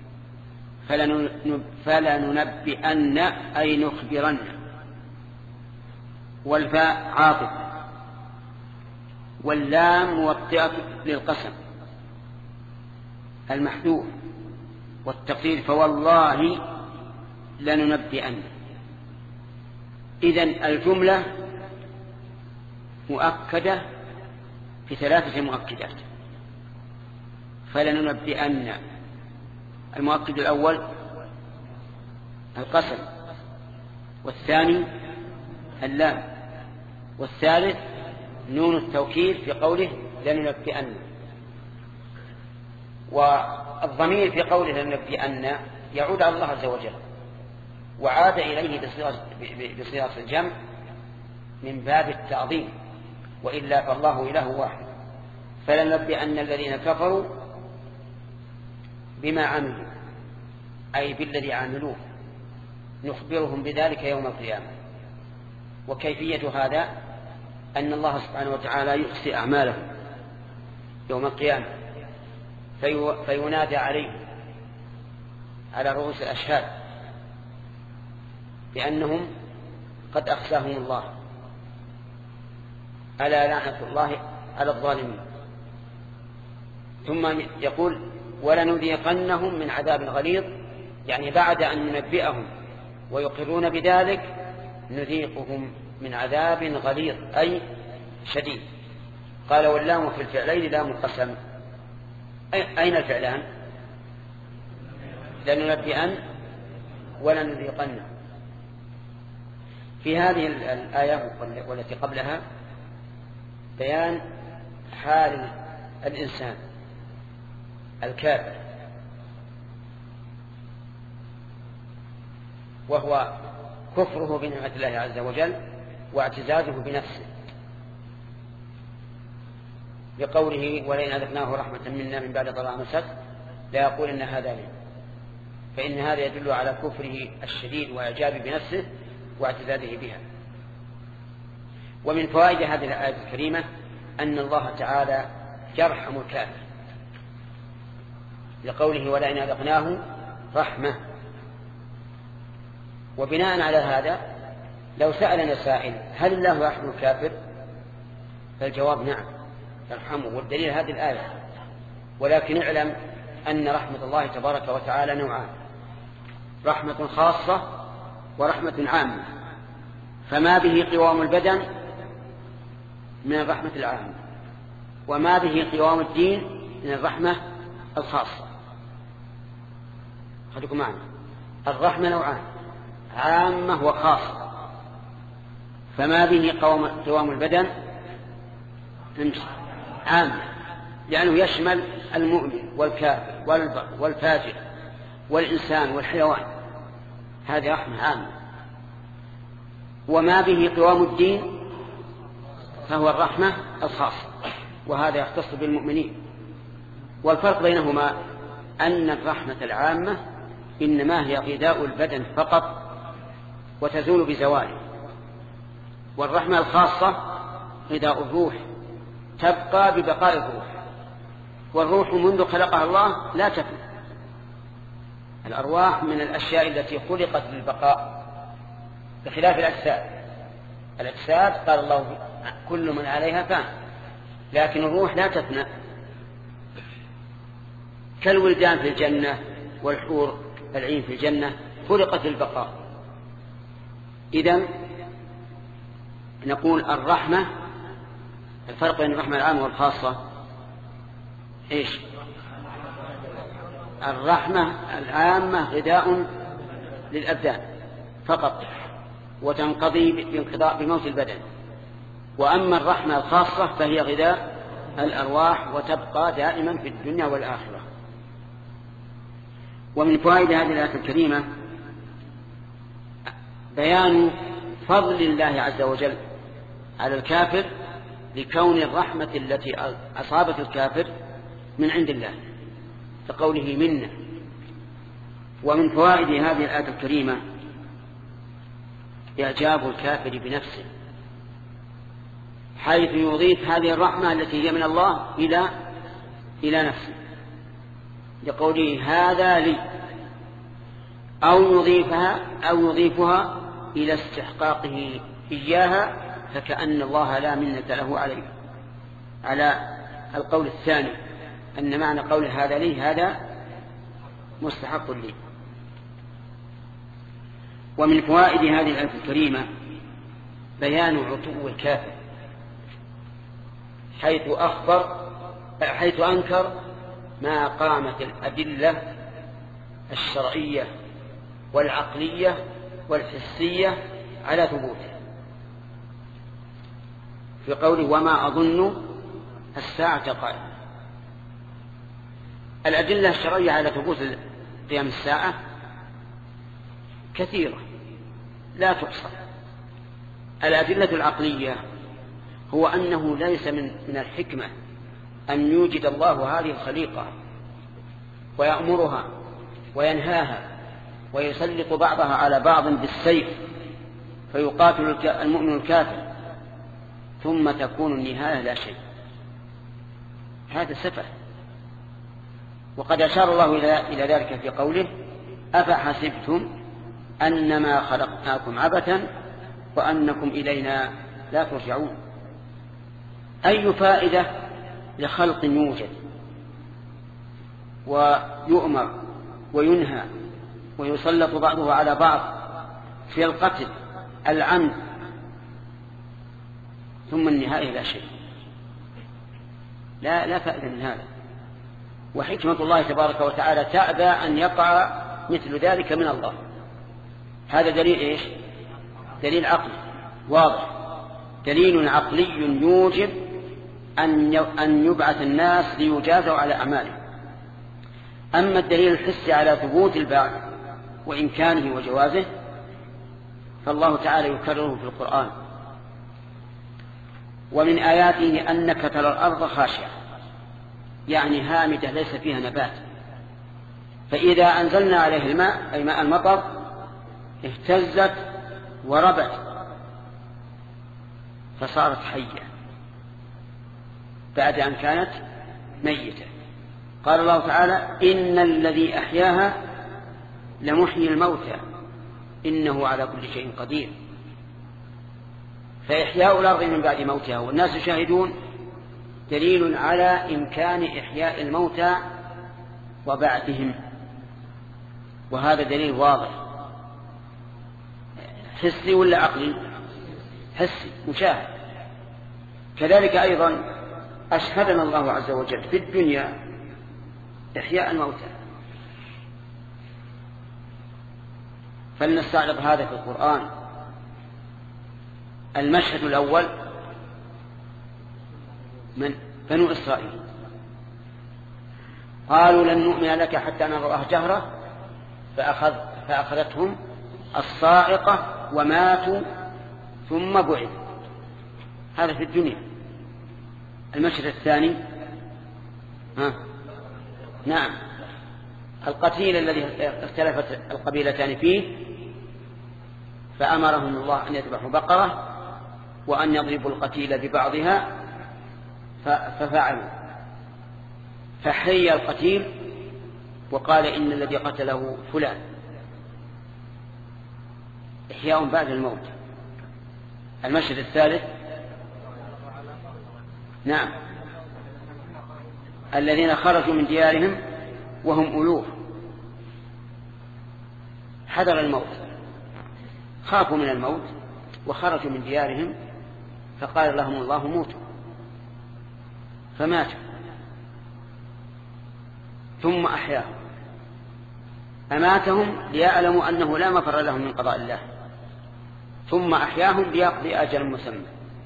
فلننبئن أي نخبرن، والفاء عاطف، واللام موطئة للقسم المحذوف، والتقدير فوالله لننبئن. إذن الجملة مؤكدة في ثلاثة مؤكدات. فلننبئن، المؤكد الأول القسم، والثاني اللام، والثالث نون التوكيد في قوله لننبئن. والضمير في قوله لننبئن يعود على الله عز وجل، وعاد إليه بصيغة الجمع من باب التعظيم، وإلا فالله إله واحد. فلننبئن الذين كفروا بما عملوا، أي بالذي عملوه، نخبرهم بذلك يوم القيامة. وكيفية هذا أن الله سبحانه وتعالى يحصي أعمالهم يوم القيامة في فينادى عليه على رؤوس الأشهاد بأنهم قد أخزاهم الله، ألا لعنة الله على الظالمين. ثم يقول ولنذيقنهم من عذاب غليظ، يعني بعد أن ننبئهم ويقرون بذلك نذيقهم من عذاب غليظ أي شديد. قال واللام في الفعلين لام القسم. أين الفعلان؟ لننبئن ولنذيقن. في هذه الآية والتي قبلها بيان حال الإنسان الكافر، وهو كفره بنعمة الله عز وجل واعتزازه بنفسه، بقوله ولئن أذقناه رحمة منا من بعد ضراء مسته ليقولن هذا لي. فإن هذا يدل على كفره الشديد وإعجابه بنفسه واعتزازه بها. ومن فوائد هذه الآية الكريمة أن الله تعالى يرحم الكافر لقوله ولئن أذقناه رحمة. وبناء على هذا لو سألنا سائل هل الله يرحم الكافر؟ فالجواب نعم يرحمه، والدليل هذه الآية. ولكن اعلم أن رحمة الله تبارك وتعالى نوعان: رحمة خاصة ورحمة عامة. فما به قوام البدن من الرحمة العامة، وما به قوام الدين من الرحمة الخاصة. خليكم معنا، الرحمة نوعان: عامة وخاصة. فما به قوام البدن عامة، لأنه يشمل المؤمن والكافر والبر والفاجر والإنسان والحيوان، هذه رحمة عامة. وما به قوام الدين فهو الرحمة الخاصة، وهذا يختص بالمؤمنين. والفرق بينهما أن الرحمة العامة إنما هي غذاء البدن فقط وتزول بزواله، والرحمة الخاصة غذاء الروح تبقى ببقاء الروح، والروح منذ خلقها الله لا تفنى. الأرواح من الأشياء التي خلقت للبقاء بخلاف الأجساد. الأجساد قال الله كل من عليها فان، لكن الروح لا تفنى، كالولدان في الجنة والحور العين في الجنة خلقت للبقاء. إذن نقول الرحمة، الفرق بين الرحمة العامة والخاصة إيش؟ الرحمة العامة غذاء للأبدان فقط وتنقضي بانقضاء بموت البدن، وأما الرحمة الخاصة فهي غذاء الأرواح وتبقى دائما في الدنيا والآخرة. ومن فوائد هذه الآية الكريمة بيان فضل الله عز وجل على الكافر لكون الرحمة التي أصابت الكافر من عند الله كقوله منا. ومن فوائد هذه الآية الكريمة إعجاب الكافر بنفسه، حيث يضيف هذه الرحمة التي هي من الله إلى إلى نفسه لقوله هذا لي، أو يضيفها أو يضيفها إلى استحقاقه إياها، فكأن الله لا منة له عليه، على القول الثاني أن معنى قول هذا لي هذا مستحق لي. ومن فوائد هذه الآية الكريمة بيان عتو الكافر، حيث أخبر حيث أنكر ما قامت الأدلة الشرعية والعقلية والحسية على ثبوته في قوله وما أظن الساعة قائمة. الأدلة الشرعية على ثبوت قيام الساعة كثيرة لا تحصى. الأدلة العقلية هو أنه ليس من من الحكمة أن يوجد الله هذه الخليقة ويأمرها وينهاها ويسلط بعضها على بعض بالسيف فيقاتل المؤمن الكافر ثم تكون النهاية لا شيء. هذا سفه. وقد أشار الله إلى ذلك في قوله أفحسبتم أنما خلقناكم عبثا وأنكم إلينا لا ترجعون. أي فائدة لخلق يوجد ويؤمر وينهى ويسلط بعضه على بعض في القتل العمد ثم النهاية لا شيء؟ لا لا فائدة من هذا. وحكمة الله تبارك وتعالى تأبى أن يقع مثل ذلك من الله. هذا دليل إيش؟ دليل عقلي واضح، دليل عقلي يوجب أن يبعث الناس ليجازوا على أعمالهم. أما الدليل الحسي على ثبوت البعث وإمكانه وجوازه فالله تعالى يكرره في القرآن. ومن آياته أنك ترى الأرض خاشعة، يعني هامدة ليس فيها نبات، فإذا أنزلنا عليه الماء أي ماء المطر اهتزت وربت فصارت حية بعد أن كانت ميتة. قال الله تعالى إن الذي أحياها لمحيي الموتى إنه على كل شيء قدير. فإحياء الأرض من بعد موتها والناس شاهدون دليل على إمكان إحياء الموتى وبعدهم، وهذا دليل واضح. حسي ولا عقلي؟ حسي مشاهد. كذلك أيضا أشهدنا الله عز وجل في الدنيا إحياء الموتى. فلنستعرض هذا في القرآن. المشهد الأول من بنو إسرائيل قالوا لن نؤمن لك حتى نرى الله جهرة فأخذ فأخذتهم الصاعقة وماتوا ثم بعثوا. هذا في الدنيا. المشهد الثاني ها نعم القتيل الذي اختلفت القبيلتان فيه، فأمرهم الله أن يذبحوا بقرة وأن يضربوا القتيل ببعضها ففعلوا، فحي القتيل وقال إن الذي قتله فلان، إحياء بعد الموت. المشهد الثالث نعم الذين خرجوا من ديارهم وهم ألوف، حذر الموت، خافوا من الموت وخرجوا من ديارهم، فقال لهم الله موتوا، فماتوا ثم أحياهم. أماتهم ليعلموا أنه لا مفر لهم من قضاء الله، ثم أحياهم ليقضي أجل مسمى.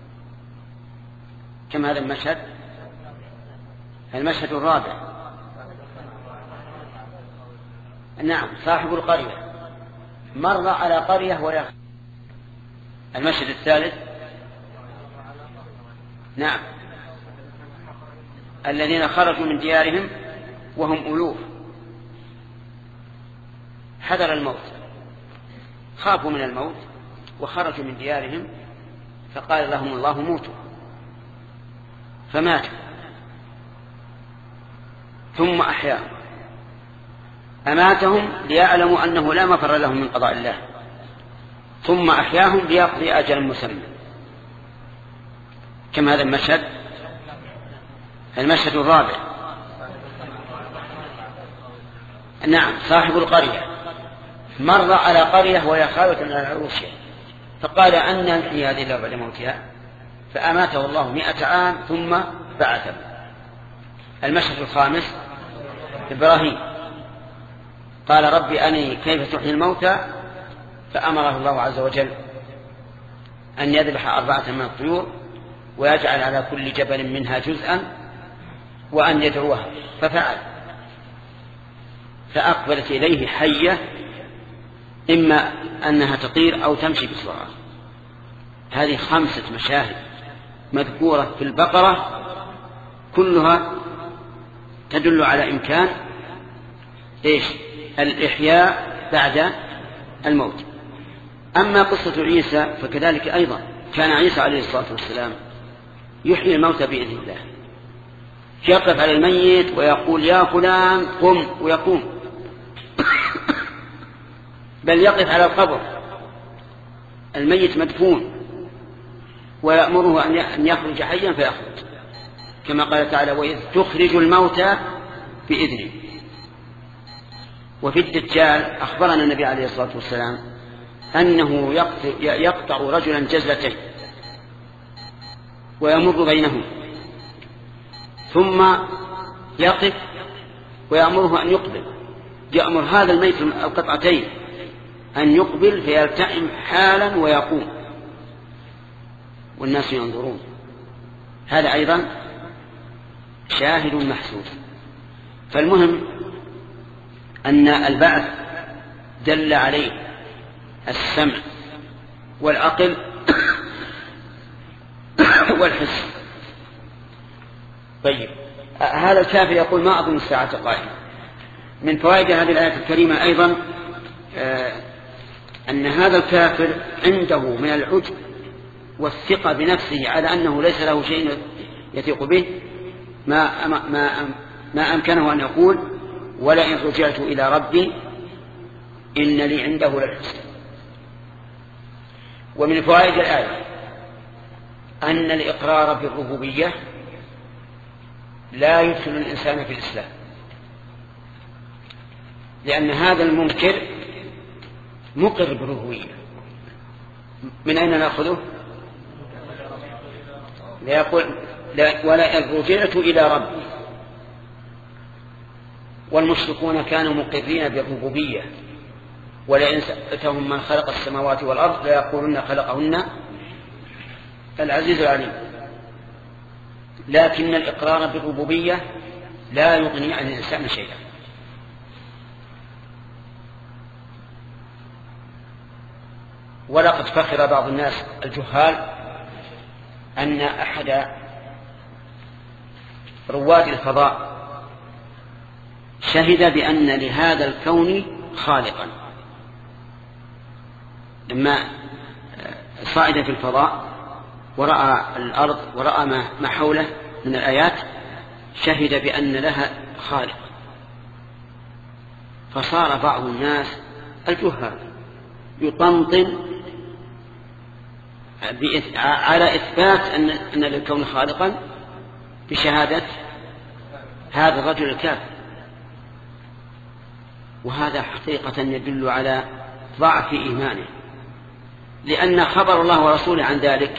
كم هذا المشهد؟ المشهد الرابع نعم صاحب القرية مر على قرية ويخ. المشهد الثالث نعم الذين خرجوا من ديارهم وهم ألوف، حذر الموت، خافوا من الموت وخرجوا من ديارهم، فقال لهم الله موتوا، فماتوا ثم أحياهم. أماتهم ليعلموا أنه لا مفر لهم من قضاء الله، ثم أحياهم ليقضي أجل مسمى. كم هذا المشهد؟ المشهد الرابع نعم صاحب القرية مر على قرية وهي خاوية على عروشها، فقال أن نحيي هذه الأرض بعد موتها، فأماته الله مئة عام ثم بعثه. المشهد الخامس إبراهيم قال رب أني كيف تحيي الموتى، فأمره الله عز وجل أن يذبح أربعة من الطيور ويجعل على كل جبل منها جزءا وأن يدعوها، ففعل، فأقبلت إليه حية إما أنها تطير أو تمشي بسرعة. هذه خمسة مشاهد مذكورة في البقرة كلها تدل على إمكان إيش؟ الإحياء بعد الموت. أما قصة عيسى فكذلك أيضا، كان عيسى عليه الصلاة والسلام يحيي الموتى بإذن الله، يقف على الميت ويقول يا فلان قم ويقوم، بل يقف على القبر الميت مدفون ويأمره أن يخرج حيا فيخرج، كما قال تعالى وإذ تخرج الموتى بإذنه. وفي الدجال أخبرنا النبي عليه الصلاة والسلام أنه يقطع رجلا جزلتين ويمر بينهم ثم يقف ويأمره أن يقبل، يأمر هذا الميت القطعتين أن يقبل فيلتئم حالا ويقوم والناس ينظرون. هذا أيضا شاهد محسوس. فالمهم أن البعث دل عليه السمع والعقل والحس. طيب هذا الكافر يقول ما أظن الساعة قائمة. من فوائد هذه الآية الكريمة أيضا أن هذا الكافر عنده من العجب والثقة بنفسه على أنه ليس له شيء يثق به ما, ما, ما أمكنه أن يقول ولئن رجعت إلى ربي إن لي عنده للحسنى. ومن فوائد الآية أن الإقرار بالربوبية لا يدخل الإنسان في الإسلام، لأن هذا المنكر مقر بالربوبية. من أين نأخذه؟ لا يقول ولئن رجعت إلى ربي. والمشركون كانوا مقرين بالربوبية، ولئن سألتهم من خلق السماوات والأرض ليقولن خلقهن العزيز العليم. لكن الإقرار بالربوبية لا يغني عن الإنسان شيئا. ولقد فخر بعض الناس الجهال أن أحد رواد الفضاء شهد بأن لهذا الكون خالقا، لما صعد في الفضاء ورأى الأرض ورأى ما حوله من الآيات شهد بأن لها خالق. فصار بعض الناس الجهال يطنطن على إثبات أن للكون خالقا بشهادة هذا الرجل الكافر، وهذا حقيقة يدل على ضعف إيمانه، لأن خبر الله ورسوله عن ذلك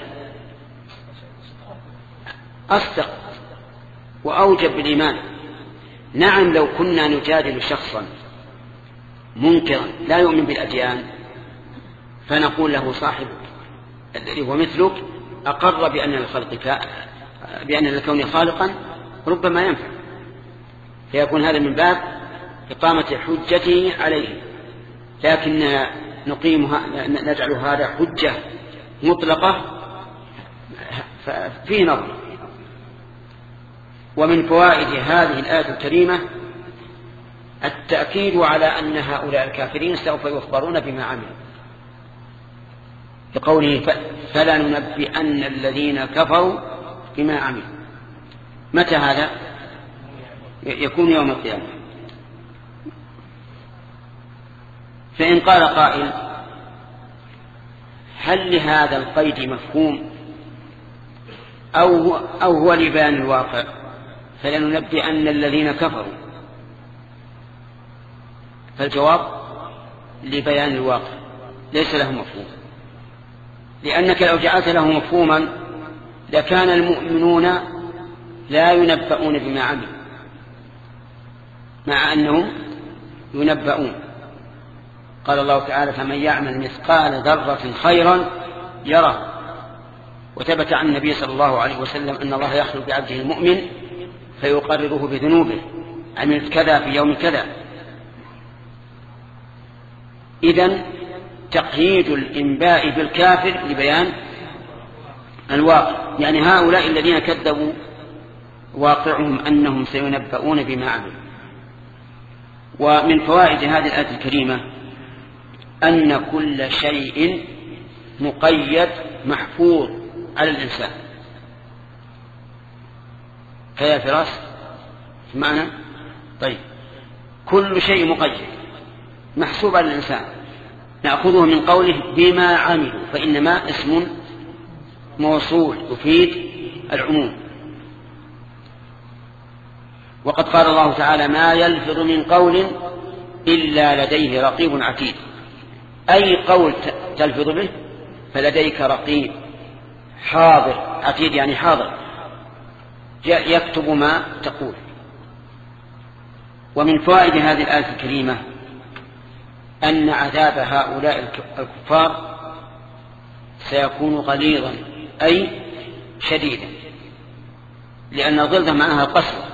أصدق وأوجب بالإيمان. نعم، لو كنا نجادل شخصا منكرا لا يؤمن بالأديان فنقول له صاحبك الذي هو مثلك أقر بأن الخلق بأن الكون خالقا ربما ينفع، فيكون هذا من باب إقامة حجته عليه، لكن نقيمها نجعل هذا حجة مطلقة فيه نظر. ومن فوائد هذه الآية الكريمة التأكيد على أن هؤلاء الكافرين سوف يخبرون بما عملوا، بقوله فلا ننبئن الذين كفروا بما عملوا. متى هذا؟ يكون يوم القيامة. فإن قال قائل هل لهذا القيد مفهوم أو, أو هو لبيان الواقع؟ فلننبئن الذين كفروا، فالجواب لبيان الواقع ليس له مفهوم، لأنك لو جعلت له مفهوما لكان المؤمنون لا ينبؤون بما عملوا مع أنهم ينبؤون. قال الله تعالى فمن يعمل مثقال ذرة خيرا يره. وثبت عن النبي صلى الله عليه وسلم أن الله يخلو بعبده المؤمن فيقرره بذنوبه، عملت كذا في يوم كذا. إذن تقييد الإنباء بالكافر لبيان الواقع، يعني هؤلاء الذين كذبوا واقعهم أنهم سينبؤون بما عملوا. ومن فوائد هذه الآية الكريمة أن كل شيء مقيد محفوظ على الإنسان. كيا فراس معنى طيب كل شيء مقيد محسوب على الإنسان، نأخذه من قوله بما عملوا، فإنما اسم موصول يفيد العموم. وقد قال الله تعالى ما يلفظ من قول إلا لديه رقيب عتيد، أي قول تلفظ به فلديك رقيب حاضر، عتيد يعني حاضر يكتب ما تقول. ومن فوائد هذه الآية الكريمة أن عذاب هؤلاء الكفار سيكون غليظا أي شديدا، لأن الغلظة معناها القسوة،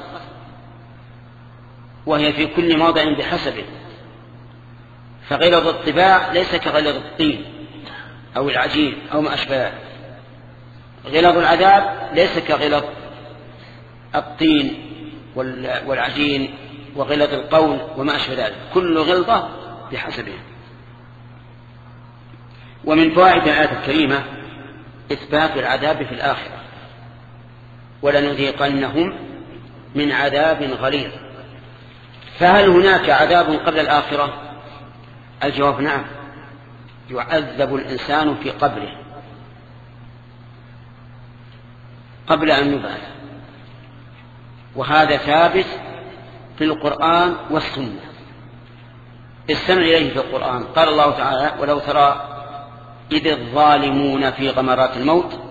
وهي في كل موضع بحسبه. فغلظ الطباع ليس كغلظ الطين أو العجين أو ما أشبه، غلظ العذاب ليس كغلظ الطين والعجين وغلظ القول وما أشبه ذلك، كل غلظة بحسبه. ومن فوائد الآية الكريمة إثبات العذاب في الآخرة، ولنذيقنهم من عذاب غليظ. فهل هناك عذاب قبل الآخرة؟ الجواب نعم، يعذب الإنسان في قبره قبل أن يبعث، وهذا ثابت في القرآن والسنة. استمع إليه في القرآن. قال الله تعالى ولو ترى إذ الظالمون في غمرات الموت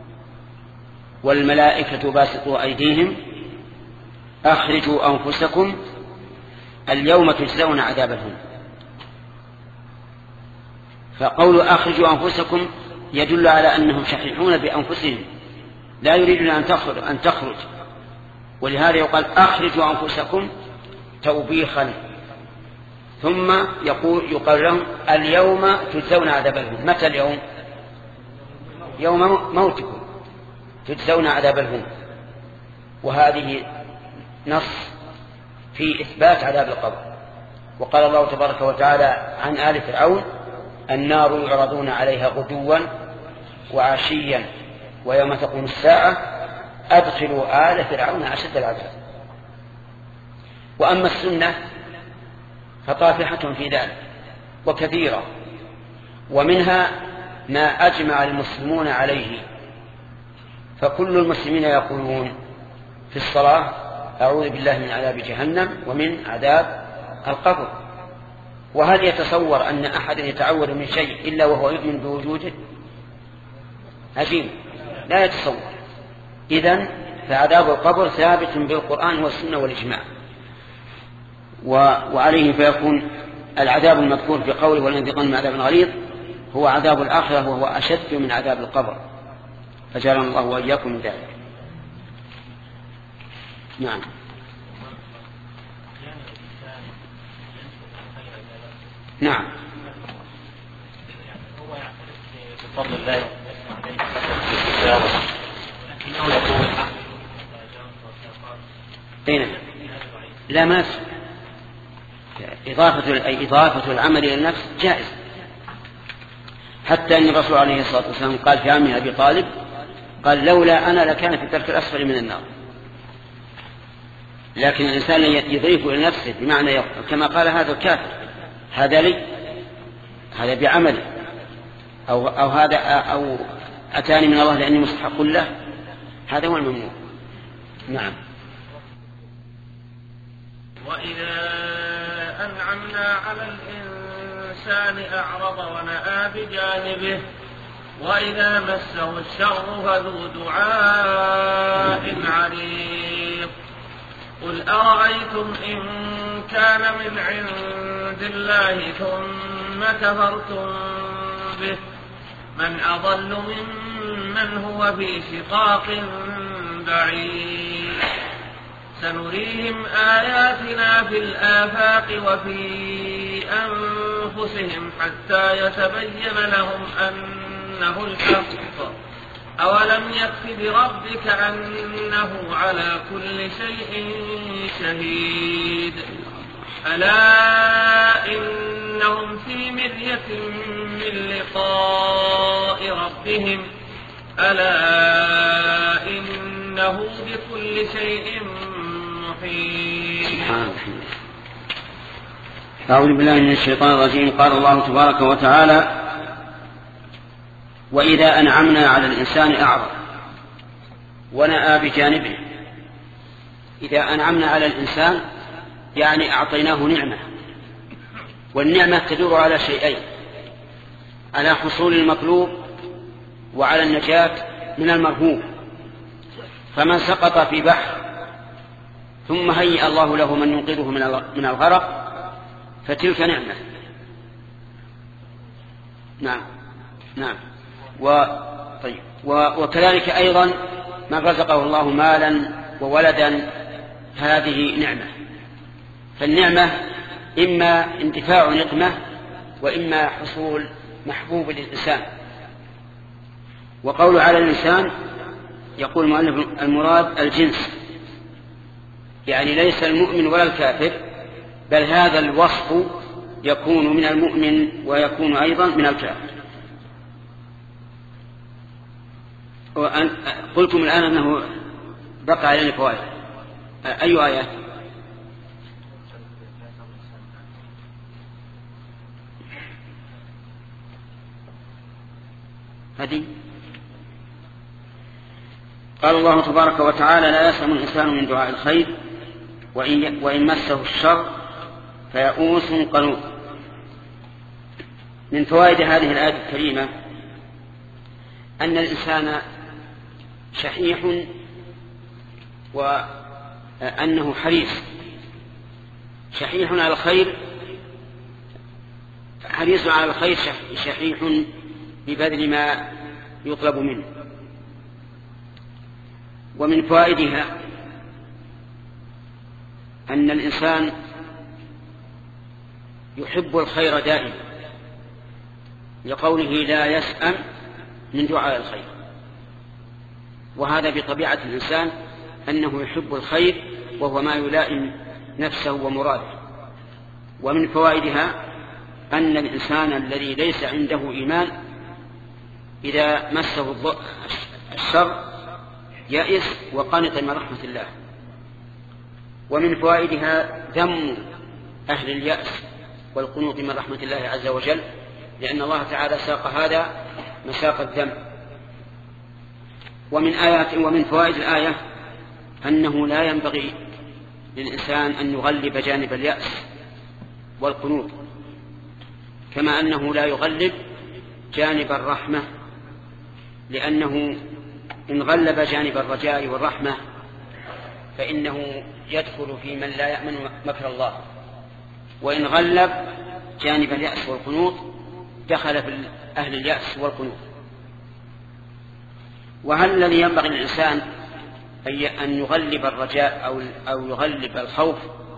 والملائكة باسطوا أيديهم أخرجوا أنفسكم اليوم تجزون عذاب الهون. فقول أخرجوا أنفسكم يدل على أنهم شحيحون بأنفسهم لا يريدون أن تخرج, أن تخرج. ولهذا يقال أخرجوا أنفسكم توبيخا، ثم يقول يقال لهم اليوم تجزون عذاب الهون. متى اليوم؟ يوم موتكم. تجزون عذاب الهون. وهذه نص في إثبات عذاب القبر. وقال الله تبارك وتعالى عن آل فرعون: النار يعرضون عليها غدوا وعشيا ويوم تقوم الساعة أدخلوا آل فرعون أشد العذاب. وأما السنة فطافحة في ذلك وكثيرة، ومنها ما أجمع المسلمون عليه. فكل المسلمين يقولون في الصلاة: أعوذ بالله من عذاب جهنم ومن عذاب القبر. وهل يتصور أن أحد يتعوذ من شيء إلا وهو يؤمن بوجوده؟ عجيب، لا يتصور. إذن فعذاب القبر ثابت بالقرآن والسنة والإجماع، وعليه فيكون العذاب المذكور في قوله: والانتقام من عذاب غليظ هو عذاب الآخرة، وهو أشد من عذاب القبر، فجعلنا الله وإياكم من ذلك. نعم. نعم. هو يعترف بفضل الله لكنه يقول أين؟ لا، ما إضافة إضافة العمل إلى النفس جائز، حتى أن الرسول عليه الصلاة والسلام قال في عمه أبي طالب: قال: لولا أنا لكان في الدرك الأسفل من النار. لكن الإنسان يضيف إلى نفسه بمعنى كما قال هذا الكافر: هذا لي، هذا بعملي، أو, أو هذا أو أتاني من الله لأني مستحق له. هذا هو الممنوع. نعم. وإذا أنعمنا على الإنسان أعرض ونأى بجانبه وإذا مسه الشر فذو دعاء عريض. قل أرأيتم إن كان من عند الله ثم كفرتم به من أضل ممن هو في شقاق بعيد. سنريهم آياتنا في الآفاق وفي أنفسهم حتى يتبين لهم أنه الحق. أولم يكف بربك أنه على كل شيء شهيد. ألا إنهم في مرية من لقاء ربهم ألا إنه بكل شيء محيط. أعوذ بالله من الشيطان الرجيم. قال الله تبارك وتعالى: وإذا أنعمنا على الإنسان أعرض ونأى بجانبه. إذا أنعمنا على الإنسان يعني أعطيناه نعمة، والنعمة تدور على شيئين: على حصول المطلوب وعلى النجاة من المرهوب. فمن سقط في بحر ثم هيأ الله له من ينقذه من الغرق فتلك نعمة. نعم نعم. و... طيب. و... وكذلك أيضا من رزقه الله مالا وولدا هذه نعمة. فالنعمة إما انتفاع نقمة وإما حصول محبوب للإنسان. وقول على الإنسان يقول المؤلف المراد الجنس، يعني ليس المؤمن ولا الكافر، بل هذا الوصف يكون من المؤمن ويكون أيضا من الكافر. قلتم الآن أنه بقى علينا فوائد. أي آيات؟ هذه قال الله تبارك وتعالى: لا يسأم الإنسان من دعاء الخير وإن, وإن مسه الشر فيئوس قنوط. من فوائد هذه الآية الكريمة أن الإنسان شحيح وأنه حريص، شحيح على الخير، حريص على الخير، شحيح ببذل ما يطلب منه. ومن فوائدها أن الإنسان يحب الخير دائما، لقوله: لا يسأم من دعاء الخير. وهذا بطبيعة الإنسان أنه يحب الخير وهو ما يلائم نفسه ومراده. ومن فوائدها أن الإنسان الذي ليس عنده إيمان إذا مسه الشر يئس وقنط من رحمة الله. ومن فوائدها ذم أهل اليأس والقنوط من رحمة الله عز وجل، لأن الله تعالى ساق هذا مساق الذم. ومن آيات ومن فوائد الآية أنه لا ينبغي للإنسان أن يغلب جانب اليأس والقنوط، كما أنه لا يغلب جانب الرحمة، لأنه إن غلب جانب الرجاء والرحمة فإنه يدخل في من لا يأمن مكر الله، وإن غلب جانب اليأس والقنوط دخل في أهل اليأس والقنوط. وهل الذي ينبغي للإنسان أن يغلب الرجاء أو أو يغلب الخوف؟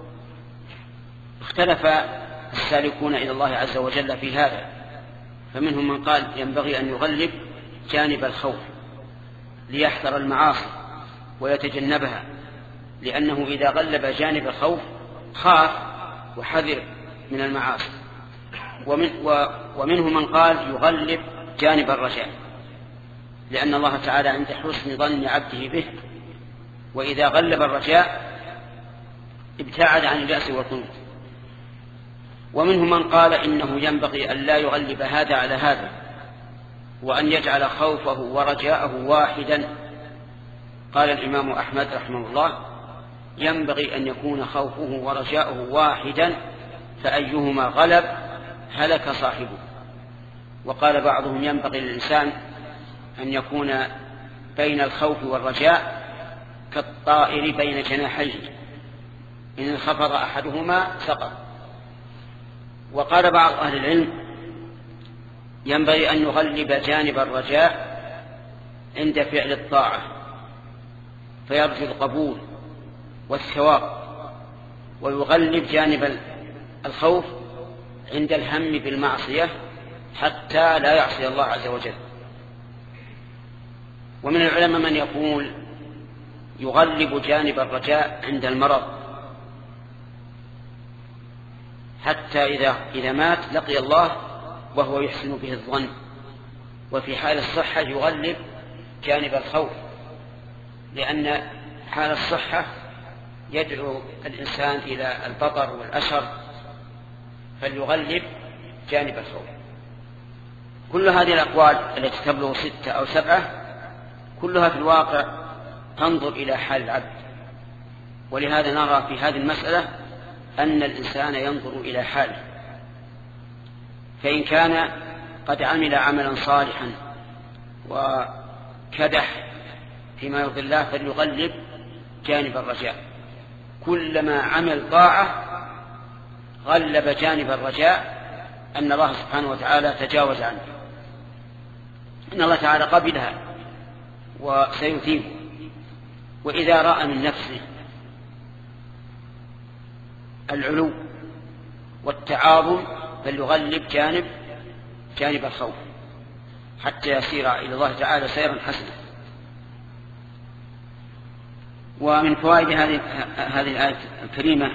اختلف السالكون إلى الله عز وجل في هذا، فمنهم من قال ينبغي أن يغلب جانب الخوف ليحذر المعاصي ويتجنبها، لأنه إذا غلب جانب الخوف خاف وحذر من المعاصي. ومن ومنهم من قال يغلب جانب الرجاء، لأن الله تعالى عند حسن ظن عبده به، وإذا غلب الرجاء ابتعد عن اليأس والقنوط. ومنهم من قال إنه ينبغي أن لا يغلب هذا على هذا، وأن يجعل خوفه ورجاءه واحدا. قال الإمام أحمد رحمه الله ينبغي أن يكون خوفه ورجاؤه واحدا، فأيهما غلب هلك صاحبه. وقال بعضهم ينبغي للإنسان أن يكون بين الخوف والرجاء كالطائر بين جناحيه، إن انخفض أحدهما سقط. وقال بعض أهل العلم ينبغي أن يغلب جانب الرجاء عند فعل الطاعة فيرجو القبول والثواب، ويغلب جانب الخوف عند الهم بالمعصية حتى لا يعصي الله عز وجل. ومن العلماء من يقول يغلب جانب الرجاء عند المرض حتى إذا, إذا مات لقي الله وهو يحسن به الظن، وفي حال الصحة يغلب جانب الخوف، لأن حال الصحة يدعو الإنسان إلى البطر والأشر، فليغلب جانب الخوف. كل هذه الأقوال التي تبلغ ستة أو سبعة كلها في الواقع تنظر إلى حال العبد، ولهذا نرى في هذه المسألة أن الإنسان ينظر إلى حاله، فإن كان قد عمل عملا صالحا وكدح فيما يرضي الله فليغلب جانب الرجاء. كلما عمل طاعة غلب جانب الرجاء أن الله سبحانه وتعالى تجاوز عنه، إن الله تعالى قبلها وسيثيبه. وإذا رأى من نفسه العلو والتعاظم فليغلب جانب جانب الخوف حتى يسير إلى الله تعالى سيرا حسنا. ومن فوائد هذه هذه الآية الكريمة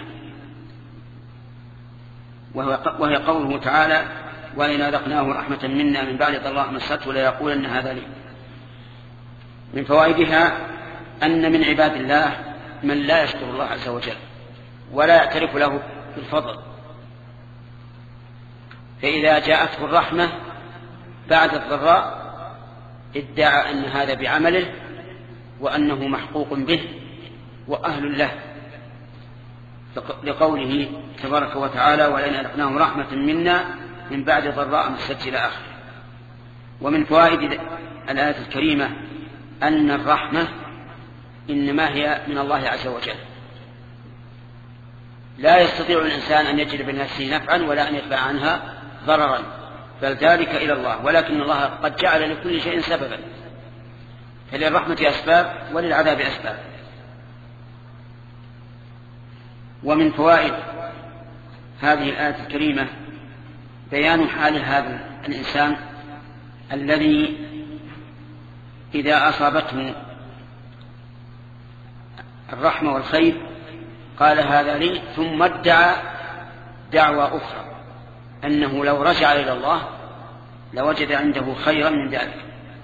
وهي قوله تعالى وإن أذقناه رحمة منا من بعد ضراء مسته ليقولن هذا لي. من فوائدها أن من عباد الله من لا يشكر الله عز وجل ولا يعترف له بالفضل، فإذا جاءته الرحمة بعد الضراء ادعى أن هذا بعمله وأنه محقوق به وأهل له، لقوله تبارك وتعالى ولئن أذقناه رحمة منا من بعد ضراء مسته إلى آخره. ومن فوائد الآية الكريمة أن الرحمة إنما هي من الله عز وجل، لا يستطيع الإنسان أن يجلب لنفسه نفعا ولا أن يدفع عنها ضررا، بل ذلك إلى الله، ولكن الله قد جعل لكل شيء سببا، فللرحمة أسباب وللعذاب أسباب. ومن فوائد هذه الآية الكريمة بيان حال هذا الإنسان الذي إذا أصابته الرحمة والخير قال هذا لي، ثم ادعى دعوى أخرى أنه لو رجع إلى الله لوجد عنده خيرا من ذلك،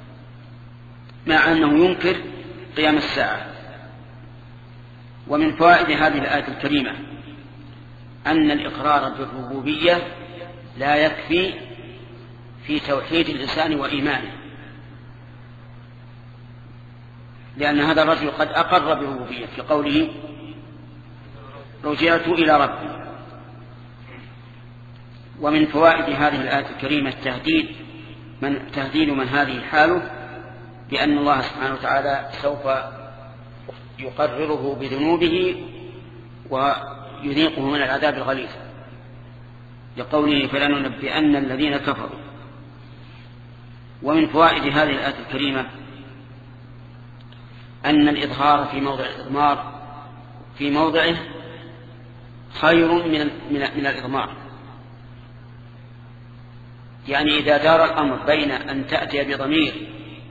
مع أنه ينكر قيام الساعة. ومن فوائد هذه الآية الكريمة أن الإقرار بالربوبية لا يكفي في توحيد الإنسان وإيمانه، لأن هذا الرجل قد أقر بالربوبية في قوله رجعت إلى ربي. ومن فوائد هذه الآية الكريمة تهديد من, تهديد من هذه حاله بأن الله سبحانه وتعالى سوف يقرره بذنوبه ويذيقه من العذاب الغليظ، لقوله فلننبئن الذين كفروا. ومن فوائد هذه الآية الكريمة أن الإظهار في موضع الإضمار في موضعه خير من من الإضمار. يعني إذا دار الأمر بين أن تأتي بضمير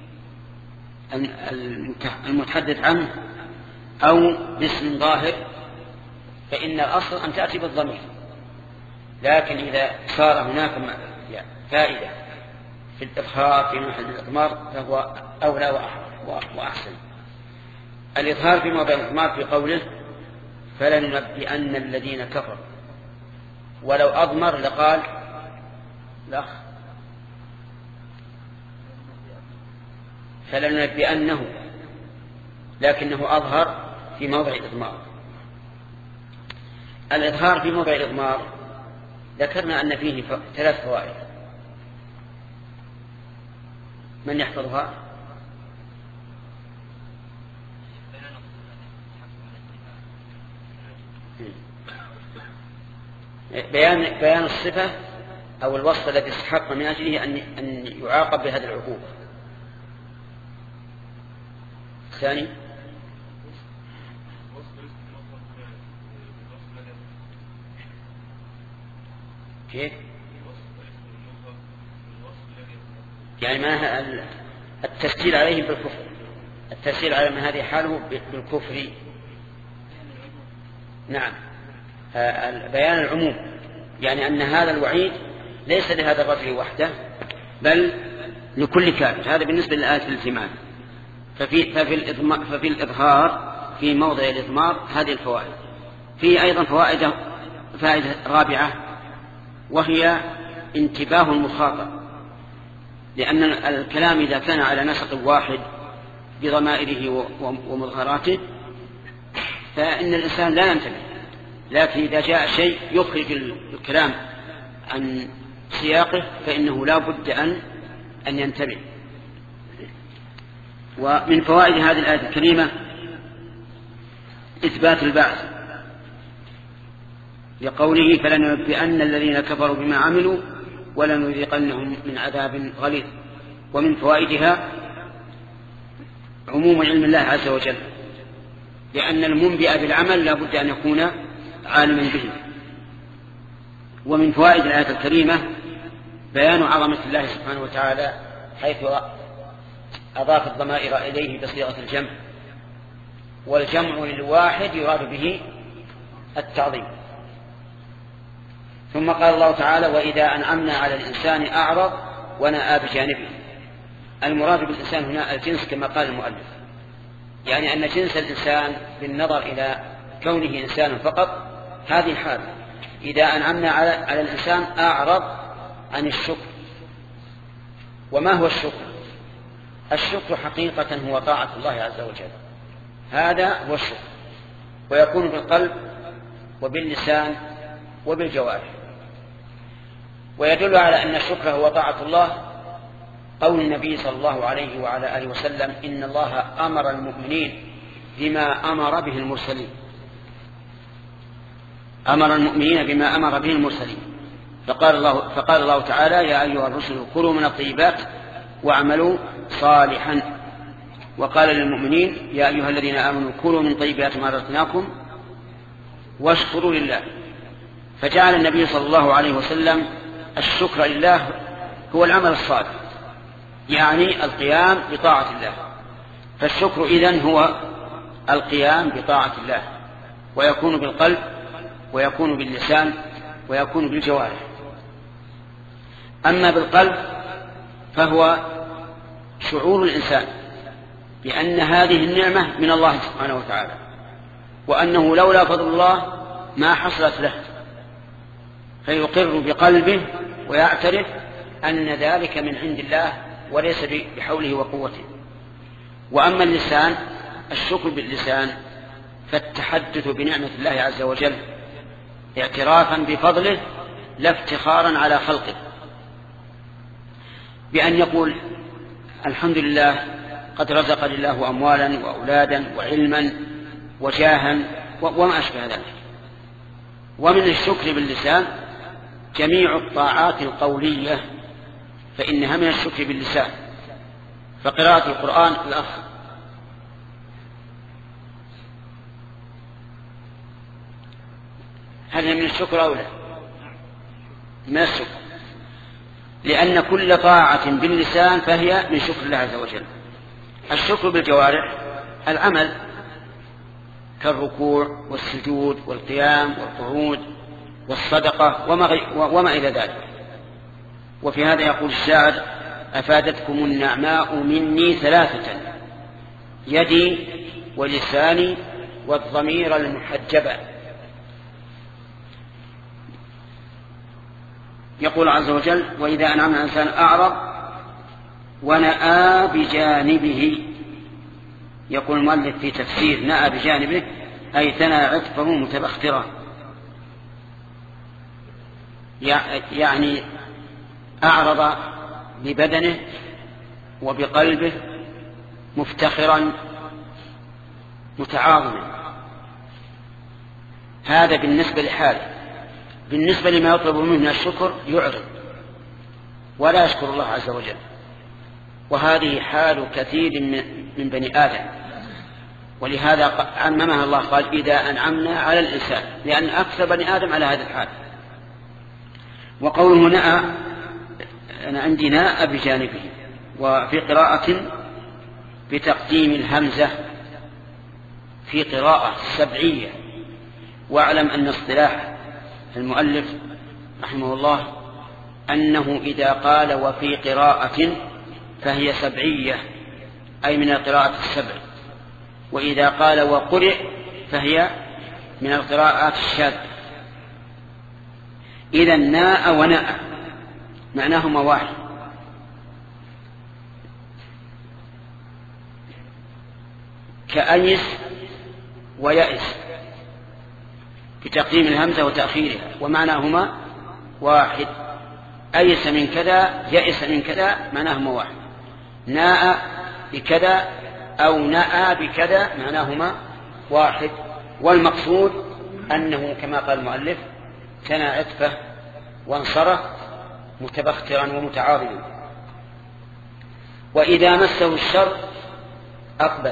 المتحدث عنه أو باسم ظاهر فإن الأصل أن تأتي بالضمير، لكن إذا صار هناك فائدة في الإظهار في محل الإضمار فهو أولى وأحسن. الإظهار في موضع الإضمار في قوله فلننبئن الذين كفروا، ولو أضمر لقال لا فلننبئنه، لكنه أظهر في موضع الإضمار. الإظهار في موضع الإضمار ذكرنا أن فيه ثلاث فوائد، من يحفظها؟ بيان بيان الصفة أو الوصف الذي استحق من أجله أن أن يعاقب بهذه العقوبة. الثاني كيف؟ يعني ما التسجيل عليهم بالكفر، التسجيل على من هذه حاله بالكفر. نعم، بيان العموم، يعني أن هذا الوعيد ليس لهذا الرجل وحده بل لكل كافر. هذا بالنسبة للآية الإيمان. ففي, ففي, ففي الإظهار في موضع الإضمار هذه الفوائد. في أيضا فوائد فائدة رابعة وهي انتباه المخاطب، لأن الكلام إذا كان على نسق واحد بضمائره ومظهراته فإن الإنسان لا ينتبه، لكن إذا جاء شيء يخرج الكلام عن سياقه فإنه لا بد أن أن ينتبه. ومن فوائد هذه الآية الكريمة إثبات البعث، لقوله فلننبئن الذين كفروا بما عملوا ولنذيقنهم من عذاب غليظ. ومن فوائدها عموم علم الله عز وجل، لأن المنبئ بالعمل لا بد أن يكون عالما به. ومن فوائد الآية الكريمة بيان عظمة الله سبحانه وتعالى حيث أضاف الضمائر إليه بصيغة الجمع، والجمع للواحد يراد به التعظيم. ثم قال الله تعالى وإذا أنعمنا على الإنسان أعرض ونأى بجانبه. المراد بالإنسان هنا الجنس كما قال المؤلف، يعني أن جنس الإنسان بالنظر إلى كونه إنسانا فقط هذه حال. إذا أنعمنا على, على الإنسان أعرض عن الشكر. وما هو الشكر؟ الشكر حقيقة هو طاعة الله عز وجل، هذا هو الشكر، ويكون بالقلب وباللسان وبالجوارح. ويدل على أن الشكر هو طاعة الله قول النبي صلى الله عليه وعلى آله وسلم إن الله أمر المؤمنين بما أمر به المرسلين، أمر المؤمنين بما أمر به المرسلين. فقال الله, فقال الله تعالى يا أيها الرسل كلوا من الطيبات واعملوا صالحا. وقال للمؤمنين يا أيها الذين آمنوا كلوا من طيبات ما رزقناكم واشكروا لله. فجعل النبي صلى الله عليه وسلم الشكر لله هو العمل الصالح، يعني القيام بطاعة الله. فالشكر إذن هو القيام بطاعة الله، ويكون بالقلب ويكون باللسان ويكون بالجوارح. أما بالقلب فهو شعور الإنسان بأن هذه النعمة من الله سبحانه وتعالى، وأنه لولا فضل الله ما حصلت له، فيقر بقلبه ويعترف أن ذلك من عند الله وليس بحوله وقوته. وأما اللسان، الشكر باللسان فالتحدث بنعمة الله عز وجل اعترافا بفضله لا افتخارا على خلقه، بأن يقول الحمد لله قد رزقني الله أموالا وأولادا وعلما وجاها وما أشبه ذلك. ومن الشكر باللسان جميع الطاعات القولية، فإنها من الشكر باللسان، فقراءة القرآن الأخ هل هي من الشكر أو لا؟ من الشكر، لأن كل طاعة باللسان فهي من شكر الله عز وجل. الشكر بالجوارح العمل كالركوع والسجود والقيام والقعود والصدقة وما إلى ذلك. وفي هذا يقول الشاعر: أفادتكم النعماء مني ثلاثة، يدي ولساني والضمير المحجبة. يقول عز وجل: وإذا أنعم الإنسان أعرض ونأى بجانبه. يقول المؤلف في تفسير نأى بجانبه أي ثنى عطفه متبخترا، يعني أعرض ببدنه وبقلبه مفتخرا متعاظما. هذا بالنسبة لحاله. بالنسبة لما يطلب منه من الشكر يعرض ولا يشكر الله عز وجل، وهذه حال كثير من بني آدم، ولهذا عممها الله قال: إذا أنعمنا على الإنسان، لأن أكثر بني آدم على هذا الحال. وقوله نأى، أنا عندي ناء بجانبه، وفي قراءة بتقديم الهمزة في قراءة سبعية. واعلم أن اصطلاح المؤلف رحمه الله أنه إذا قال وفي قراءة فهي سبعية أي من القراءة السبع، وإذا قال وقرئ فهي من القراءات الشاذة. إذا ناء وناء معناهما واحد. كأيس ويأس بتقديم الهمزة وتأخيرها، ومعناهما واحد. أيس من كذا يأس من كذا معناهما واحد. ناء بكذا أو نأى بكذا معناهما واحد. والمقصود أنه كما قال المؤلف كان عطفه وانصرف متبخترا ومتعاظما. وإذا مسه الشر أقبل،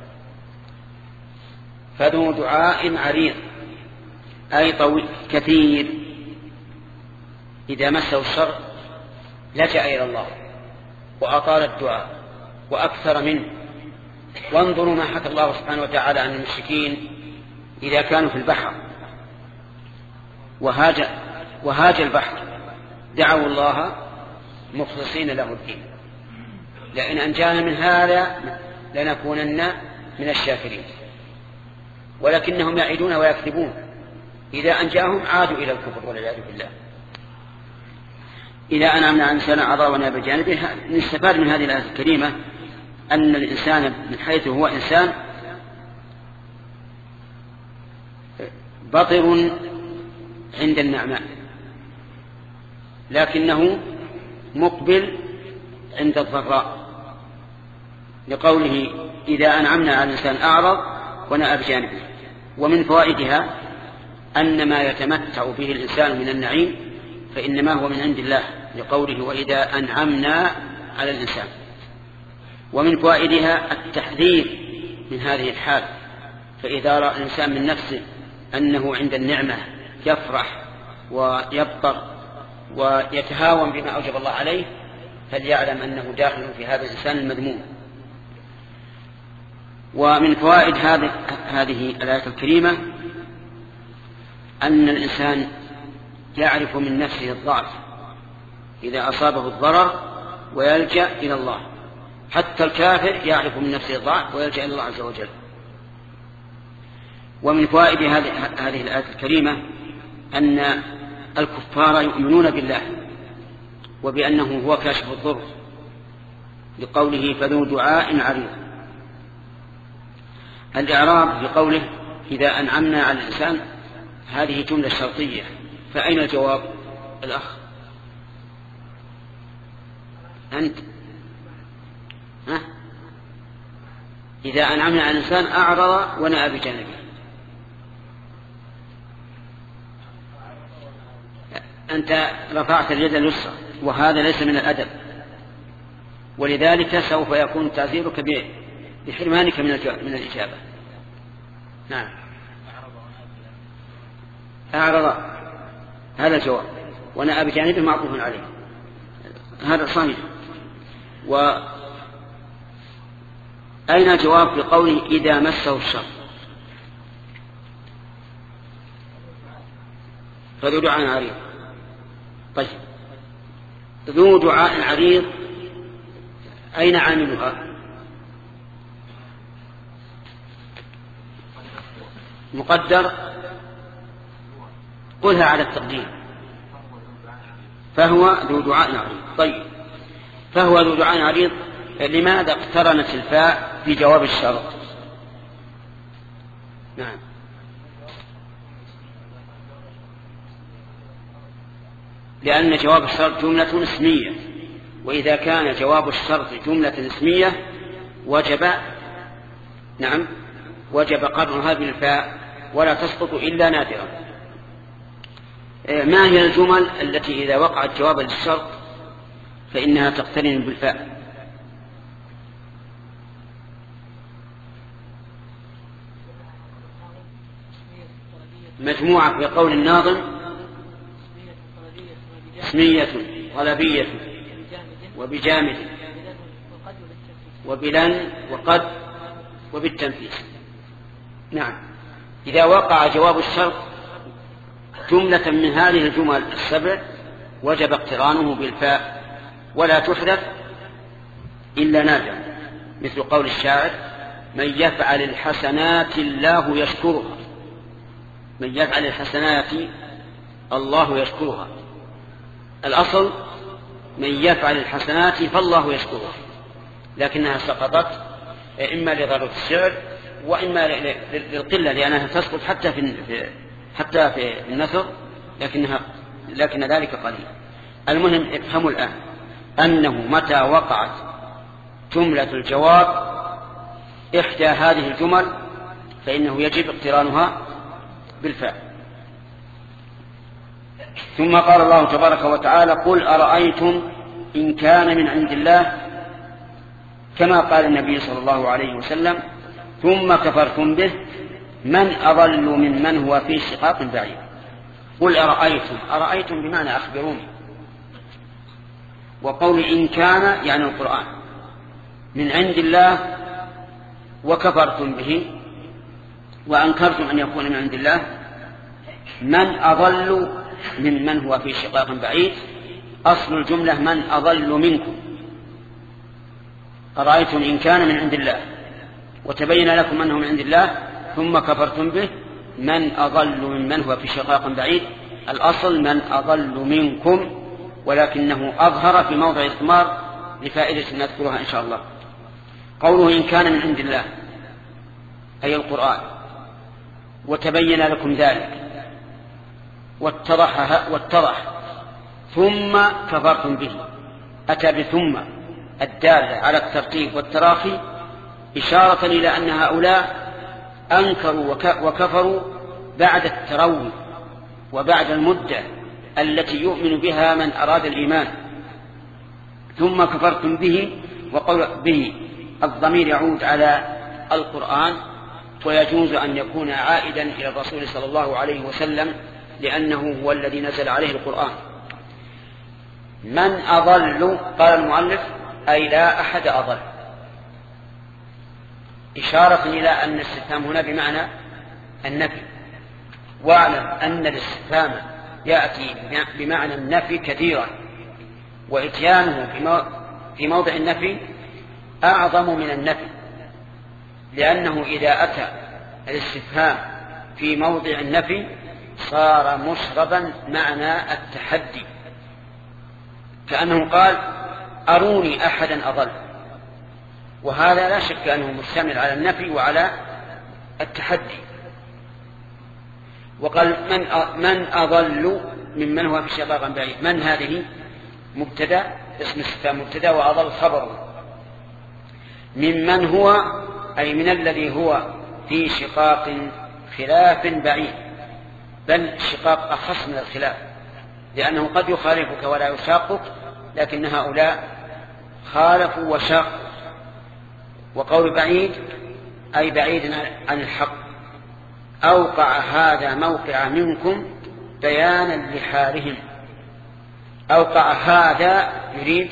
فذو دعاء عريض أي طويل كثير. إذا مسه الشر لجأ إلى الله وأطال الدعاء وأكثر منه. وانظروا ما حكى الله سبحانه وتعالى عن المشركين إذا كانوا في البحر وهاج, وهاج البحر دعوا الله مخلصين له الدين، لئن أنجانا من هذا لنكونن من الشاكرين. ولكنهم يعيدون ويكذبون، إذا أنجاهم عادوا إلى الكفر والعياذ بالله. إذا أنعمنا عن إنسان أعرض بجانبه. نستفاد من هذه الآية الكريمة أن الإنسان من حيث هو إنسان بطر عند النعماء، لكنه مقبل عند الضراء، لقوله إذا أنعمنا على الإنسان أعرض ونأى بجانبه. ومن فوائدها أن ما يتمتع به الإنسان من النعيم فإنما هو من عند الله، لقوله وإذا أنعمنا على الإنسان. ومن فوائدها التحذير من هذه الحال، فإذا رأى الإنسان من نفسه أنه عند النعمة يفرح ويبطر ويتهاون بما أوجب الله عليه فليعلم أنه داخل في هذا الإنسان المذموم. ومن فوائد هذه هذه الآية الكريمة أن الإنسان يعرف من نفسه الضعف إذا أصابه الضرر ويلجأ إلى الله. حتى الكافر يعرف من نفسه الضعف ويلجأ إلى الله عز وجل. ومن فوائد هذه الآية الكريمة أن الكفار يؤمنون بالله وبأنه هو كاشف الضر، لقوله فذو دعاء عريض. الإعراب بقوله إذا أنعمنا على الإنسان هذه جملة شرطية، فأين الجواب؟ الأخ أنت ها؟ إذا أنعمنا على الإنسان أعرض ونأى بجانبه. أنت رفعت اليد اليسرى وهذا ليس من الأدب، ولذلك سوف يكون تعذيرك بحرمانك من من الإجابة. نعم أعرض هذا الجواب، ونأى بجانبه معطوف عليه، هذا صحيح. وأين الجواب بقوله إذا مسه الشر؟ فذو دعاء عريض. طيب ذو دعاء عريض أين عاملها؟ مقدر، قلها على التقدير، فهو ذو دعاء عريض. طيب فهو ذو دعاء عريض، لماذا اقترنت الفاء في جواب الشرط؟ نعم لأن جواب الشرط جملة اسمية، وإذا كان جواب الشرط جملة اسمية وجب نعم وجب قرنها بالفاء ولا تسقط إلا نادرا. ما هي الجمل التي إذا وقعت جوابا للشرط فإنها تقترن بالفاء؟ مجموعة في قول الناظم اسمية طلبية وبجامد وبلن وقد وبالتنفيذ. نعم إذا وقع جواب الشرط جملة من هذه الجمل السبع وجب اقترانه بالفاء ولا تحذف إلا نادرا، مثل قول الشاعر من يفعل الحسنات الله يشكرها. من يفعل الحسنات الله يشكرها، الأصل من يفعل الحسنات فالله يشكرها، لكنها سقطت إما لضرورة الشعر وإما للقلة لأنها تسقط حتى في حتى في النثر، لكنها لكن ذلك قليل. المهم افهموا الآن أنه متى وقعت جملة الجواب إحدى هذه الجمل فإنه يجب اقترانها بالفاء. ثم قال الله تبارك وتعالى قل أرأيتم إن كان من عند الله، كما قال النبي صلى الله عليه وسلم ثم كفرتم به من أضل ممن هو في شقاق بعيد. قل أرأيتم، أرأيتم بمعنى أخبروني، وقول إن كان يعني القرآن من عند الله وكفرتم به وأنكرتم أن يكون من عند الله، من أضل ممن هو في شقاق بعيد. أصل الجملة من أضل منكم. أرأيتم إن كان من عند الله وتبين لكم أنه من عند الله ثم كفرتم به من أضل ممن هو في شقاق بعيد. الأصل من أضل منكم، ولكنه أظهر في موضع اضمار لفائدة نذكرها إن شاء الله. قوله إن كان من عند الله أي القرآن وتبين لكم ذلك واتضح, واتضح ثم كفرتم به، أتى بثم الدالة على الترتيب والتراخي إشارة إلى أن هؤلاء أنكروا وكفروا بعد التروي وبعد المدة التي يؤمن بها من أراد الإيمان. ثم كفرتم به، وقول به الضمير يعود على القرآن، ويجوز أن يكون عائدا إلى الرسول صلى الله عليه وسلم لأنه هو الذي نزل عليه القرآن. من أضل قال المؤلف أي لا أحد أضل. إشارة إلى أن الاستفهام هنا بمعنى النفي. واعلم أن الاستفهام يأتي بمعنى النفي كثيرا، وإتيانه في موضع النفي أعظم من النفي، لأنه إذا أتى الاستفهام في موضع النفي صار مشربا معنى التحدي، كأنه قال أروني أحدا أضل، وهذا لا شك أنه مشتمل على النفي وعلى التحدي. وقال من من أضل ممن هو في شقاق بعيد. من هذه مبتدا، اسم استفهام مبتدا، وأضل خبره. ممن هو أي من الذي هو في شقاق خلاف بعيد، بل شقاق أخص من الخلاف، لأنه قد يخالفك ولا يشاقك، لكن هؤلاء خالفوا وشاقوا. وقول بعيد أي بعيد عن الحق. أوقع هذا موقع منكم بيانا لحالهم. أوقع هذا يريد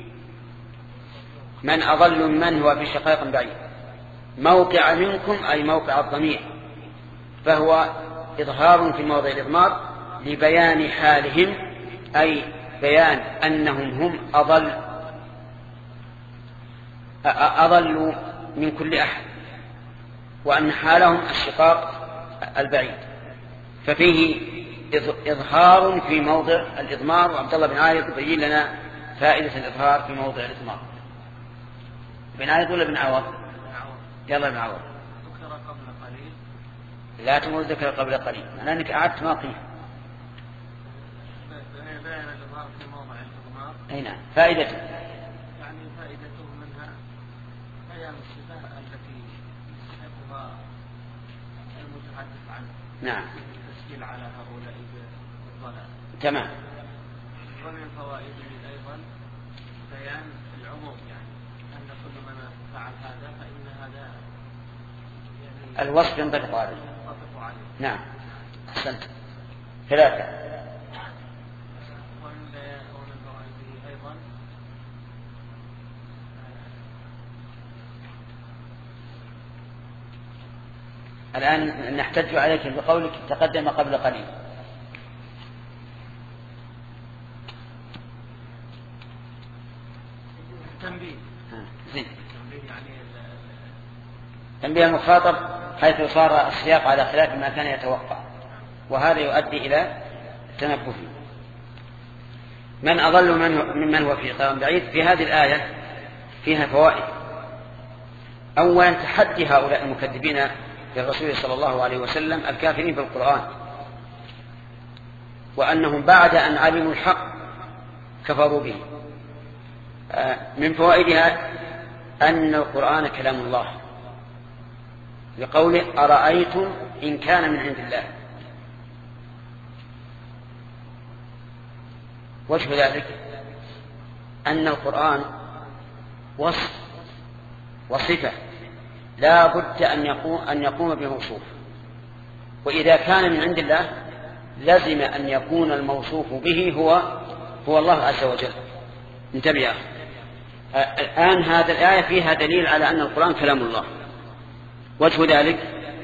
من أضل من هو في شقاق بعيد. موقع منكم أي موقع الضمير، فهو إظهار في موضع الإضمار لبيان حالهم، أي بيان أنهم هم أضل أضلوا من كل أحد، وأن حالهم الشقاق البعيد. ففيه إظهار في موضع الإضمار. وعبد الله بن عايض يبين لنا فائدة الإظهار في موضع الإضمار. بن عايض ولا بن عوض؟ يلا بن عوض. ذكر قبل قليل. لا تقول ذكر قبل قليل، معناه أنك أعدت ما قيل. بيان الإظهار في موضع الإضمار. أي نعم. فائدته يعني فائدته منها بيان الصفات التي يستحقها المتحدث عنه. نعم. التسجيل على هؤلاء بالضلال. تمام. ومن فوائده أيضا بيان العموم، يعني أن كل من فعل هذا فإن هذا يعني الوصف ينطبق عليه. ينطبق عليه. نعم. أحسنت. ثلاثة. ومن فوائده أيضا الآن نحتج عليك بقولك تقدم قبل قليل. تنبيه. زين. تنبيه يعني تنبيه المخاطب حيث صار السياق على خلاف ما كان يتوقع، وهذا يؤدي إلى تنبه. من أضل ممن هو في شقاق بعيد. في هذه الآية فيها فوائد. أولا تحدي هؤلاء المكذبين للرسول صلى الله عليه وسلم الكافرين بالقرآن، وأنهم بعد أن علموا الحق كفروا به. من فوائدها أن القرآن كلام الله، لقوله أرأيتم إن كان من عند الله. وجه ذلك أن القرآن وصف وصفة لا بد أن يقوم, أن يقوم بموصوف، وإذا كان من عند الله لازم أن يكون الموصوف به هو هو الله عز وجل. انتبه يا أخي. الآن هذا الآية فيها دليل على أن القرآن كلام الله. وجه ذلك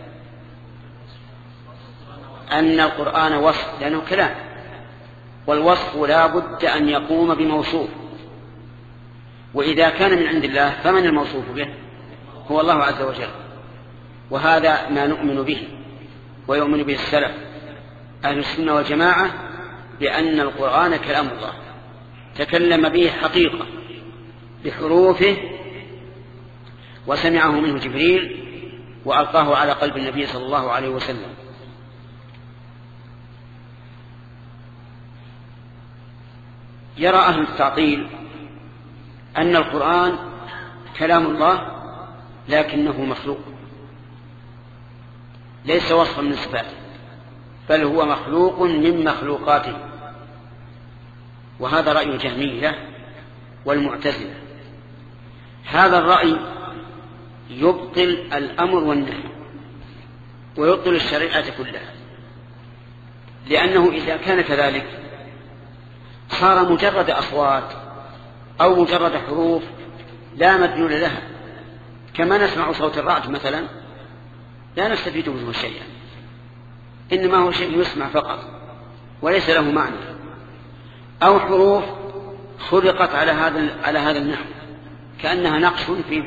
أن القرآن وصف، لأنه كلام، والوصف لا بد أن يقوم بموصوف، وإذا كان من عند الله فمن الموصوف به؟ هو الله عز وجل. وهذا ما نؤمن به ويؤمن به السلف أهل السنة والجماعة، بأن القرآن كلام الله تكلم به حقيقة بحروفه، وسمعه منه جبريل وألقاه على قلب النبي صلى الله عليه وسلم. يرى أهل التعطيل أن القرآن كلام الله لكنه مخلوق، ليس وصفا من صفاته، بل هو مخلوق من مخلوقاته. وهذا رأي الجهمية والمعتزلة. هذا الرأي يبطل الأمر والنهي ويبطل الشريعة كلها، لأنه إذا كان كذلك صار مجرد أصوات أو مجرد حروف لا مدلول لها، كما نسمع صوت الرعد مثلا لا نستفيد منه شيئا، إنما هو شيء يسمع فقط وليس له معنى. أو حروف خلقت على هذا على هذا النحو كأنها نقش في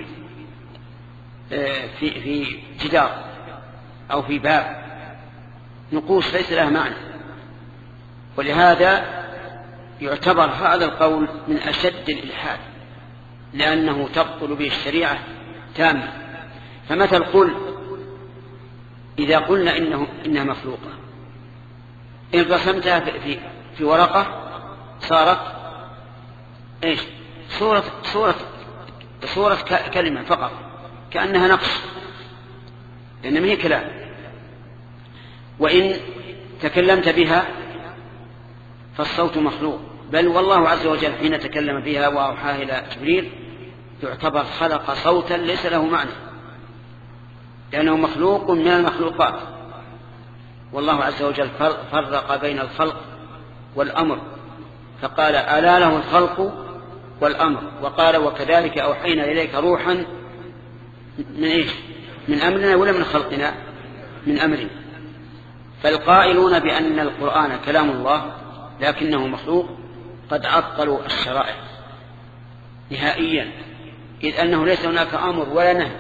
في في جدار أو في باب، نقوش ليس لها معنى. ولهذا يعتبر هذا القول من أشد الإلحاد، لأنه تبطل به الشريعة تامة. فمثل قل إذا قلنا إنه إنها مخلوقة، إن رسمتها في في ورقة صارت إيش؟ صورة صورة صورة كلمة فقط، كأنها نقش، لأن ما هي كلام. وإن تكلمت بها فالصوت مخلوق، بل والله عز وجل حين تكلم بها وأوحاها إلى جبريل يعتبر خلق صوتا ليس له معنى، لأنه مخلوق من المخلوقات. والله عز وجل فرق بين الخلق والأمر، فقال ألا له الخلق والأمر، وقال وكذلك أوحينا إليك روحا من إيش؟ من أمرنا ولا من خلقنا؟ من أمرنا. فالقائلون بأن القرآن كلام الله لكنه مخلوق قد عطلوا الشرائع نهائيا، إذ أنه ليس هناك أمر ولا نهي.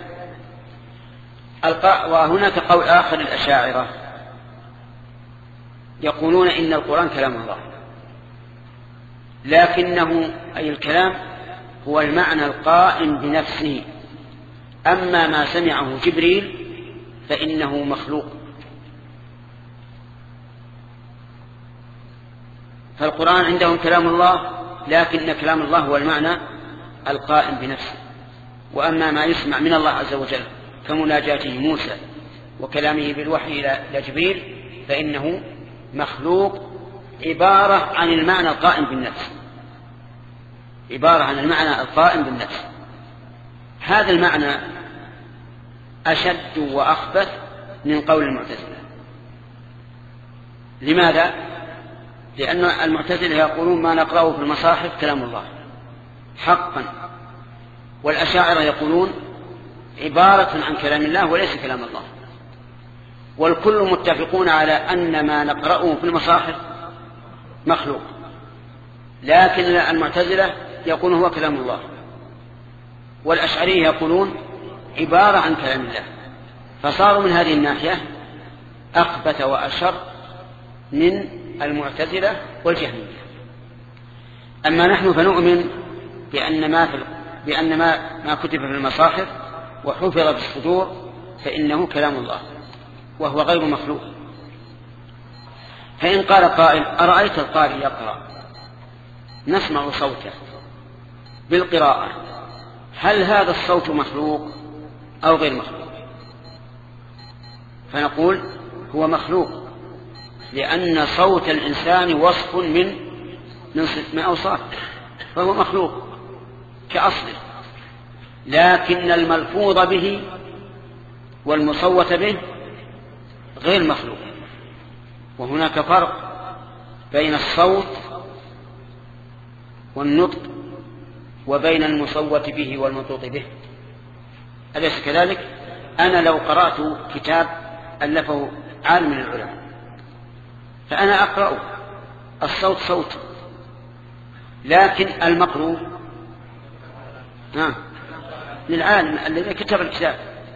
وهناك قول آخر للأشاعرة يقولون إن القرآن كلام الله، لكنه أي الكلام هو المعنى القائم بنفسه، أما ما سمعه جبريل فإنه مخلوق. فالقرآن عندهم كلام الله، لكن كلام الله هو المعنى القائم بنفسه. وأما ما يسمع من الله عز وجل كمناجاته موسى وكلامه بالوحي إلى جبريل فإنه مخلوق، عبارة عن المعنى القائم بالنفس، عبارة عن المعنى القائم بالنفس. هذا المعنى أشد وأخبث من قول المعتزلة. لماذا؟ لأن المعتزلة يقولون ما نقرأه في المصاحف كلام الله حقا، والأشاعرة يقولون عبارة عن كلام الله وليس كلام الله. والكل متفقون على أن ما نقرأه في المصاحف مخلوق، لكن المعتزلة يقولون هو كلام الله، والأشعرية يقولون عبارة عن كلام الله. فصاروا من هذه الناحية أخبث وأشر من المعتزلة والجهمية. أما نحن فنؤمن بأن ما, في بأن ما, ما كتب في المصاحف وحفظ في الصدور فإنه كلام الله وهو غير مخلوق. فإن قال قائل أرأيت القارئ يقرأ نسمع صوته بالقراءة، هل هذا الصوت مخلوق أو غير مخلوق؟ فنقول هو مخلوق، لأن صوت الإنسان وصف من من أوصافه، فهو مخلوق كأصله. لكن الملفوظ به والمصوت به غير مخلوق. وهناك فرق بين الصوت والنطق وبين المصوت به والمنطوق به، أليس كذلك؟ أنا لو قرأت كتاب ألفه عالم من العلماء فأنا أقرأه، الصوت صوت، لكن المقروء للعالم الذي كتب الكتاب.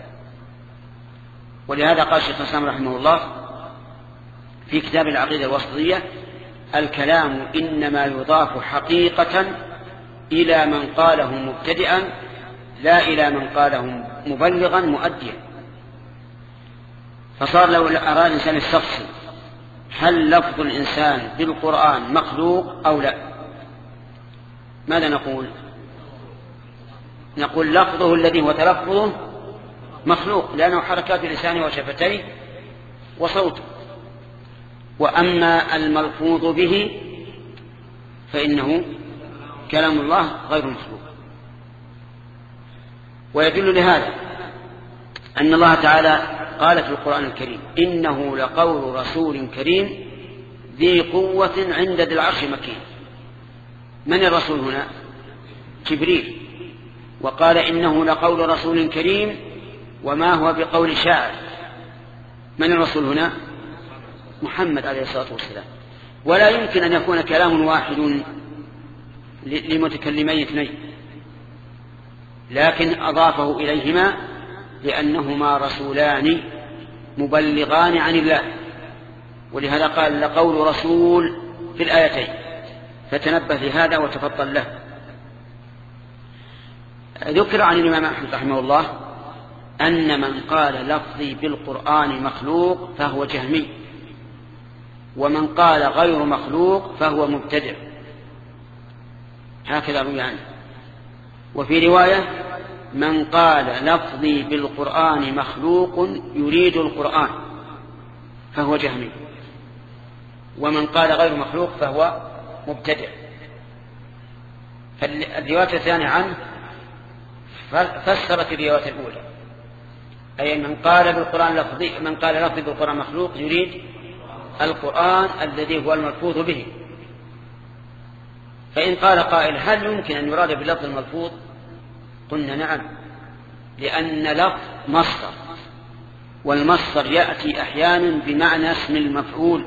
ولهذا قال الشيخ الإسلام رحمه الله في كتاب العقيدة الوسطية الكلام إنما يضاف حقيقة إلى من قاله مبتدئا لا إلى من قاله مبلغا مؤديا. فصار لو أراد الإنسان يستفصل هل لفظ الإنسان بالقرآن مخلوق أو لا، ماذا نقول؟ نقول لفظه الذي هو تلفظه مخلوق، لأنه حركات لسانه وشفتيه وصوته. وأما الملفوظ به فإنه كلام الله غير مخلوق. ويدل لهذا أن الله تعالى قال في القرآن الكريم إنه لقول رسول كريم ذي قوة عند ذي العرش مكين. من الرسول هنا؟ جبريل. وقال إنه لقول رسول كريم وما هو بقول شاعر. من الرسول هنا؟ محمد عليه الصلاة والسلام. ولا يمكن أن يكون كلام واحد لمتكلمين اثنين، لكن أضافه إليهما لأنهما رسولان مبلغان عن الله، ولهذا قال لقول رسول في الآيتين، فتنبه لهذا وتفضل له. ذكر عن الإمام أحمد رحمه الله أن من قال لفظي بالقرآن مخلوق فهو جهمي، ومن قال غير مخلوق فهو مبتدع، هكذا روي عنه. وفي رواية من قال لفظي بالقرآن مخلوق يريد القرآن فهو جهمي، ومن قال غير مخلوق فهو مبتدع. فالرواية الثانية عنه فسرت الرواية الأولى، أي من قال بالقرآن لفظي من قال لفظي بالقرآن مخلوق يريد القرآن الذي هو الملفوظ به. فإن قال قائل هل يمكن أن يراد باللفظ الملفوظ؟ قلنا نعم، لأن لفظ مصدر، والمصدر يأتي أحيانا بمعنى اسم المفعول،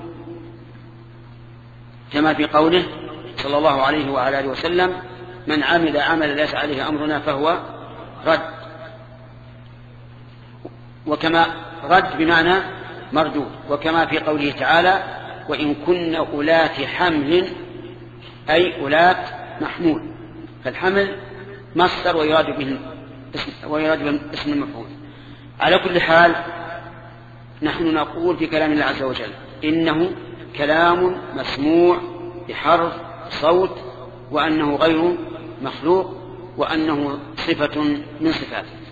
كما في قوله صلى الله عليه وعلى آله وسلم من عمل عمل ليس عليه أمرنا فهو رد، وكما رد بمعنى مردود، وكما في قوله تعالى وإن كن أولات حمل أي أولات محمول، فالحمل مصدر ويراد به ويراد به اسم المفعول. على كل حال نحن نقول في كلام الله عز وجل إنه كلام مسموع بحرف صوت، وأنه غير مخلوق، وأنه صفة من صفاته.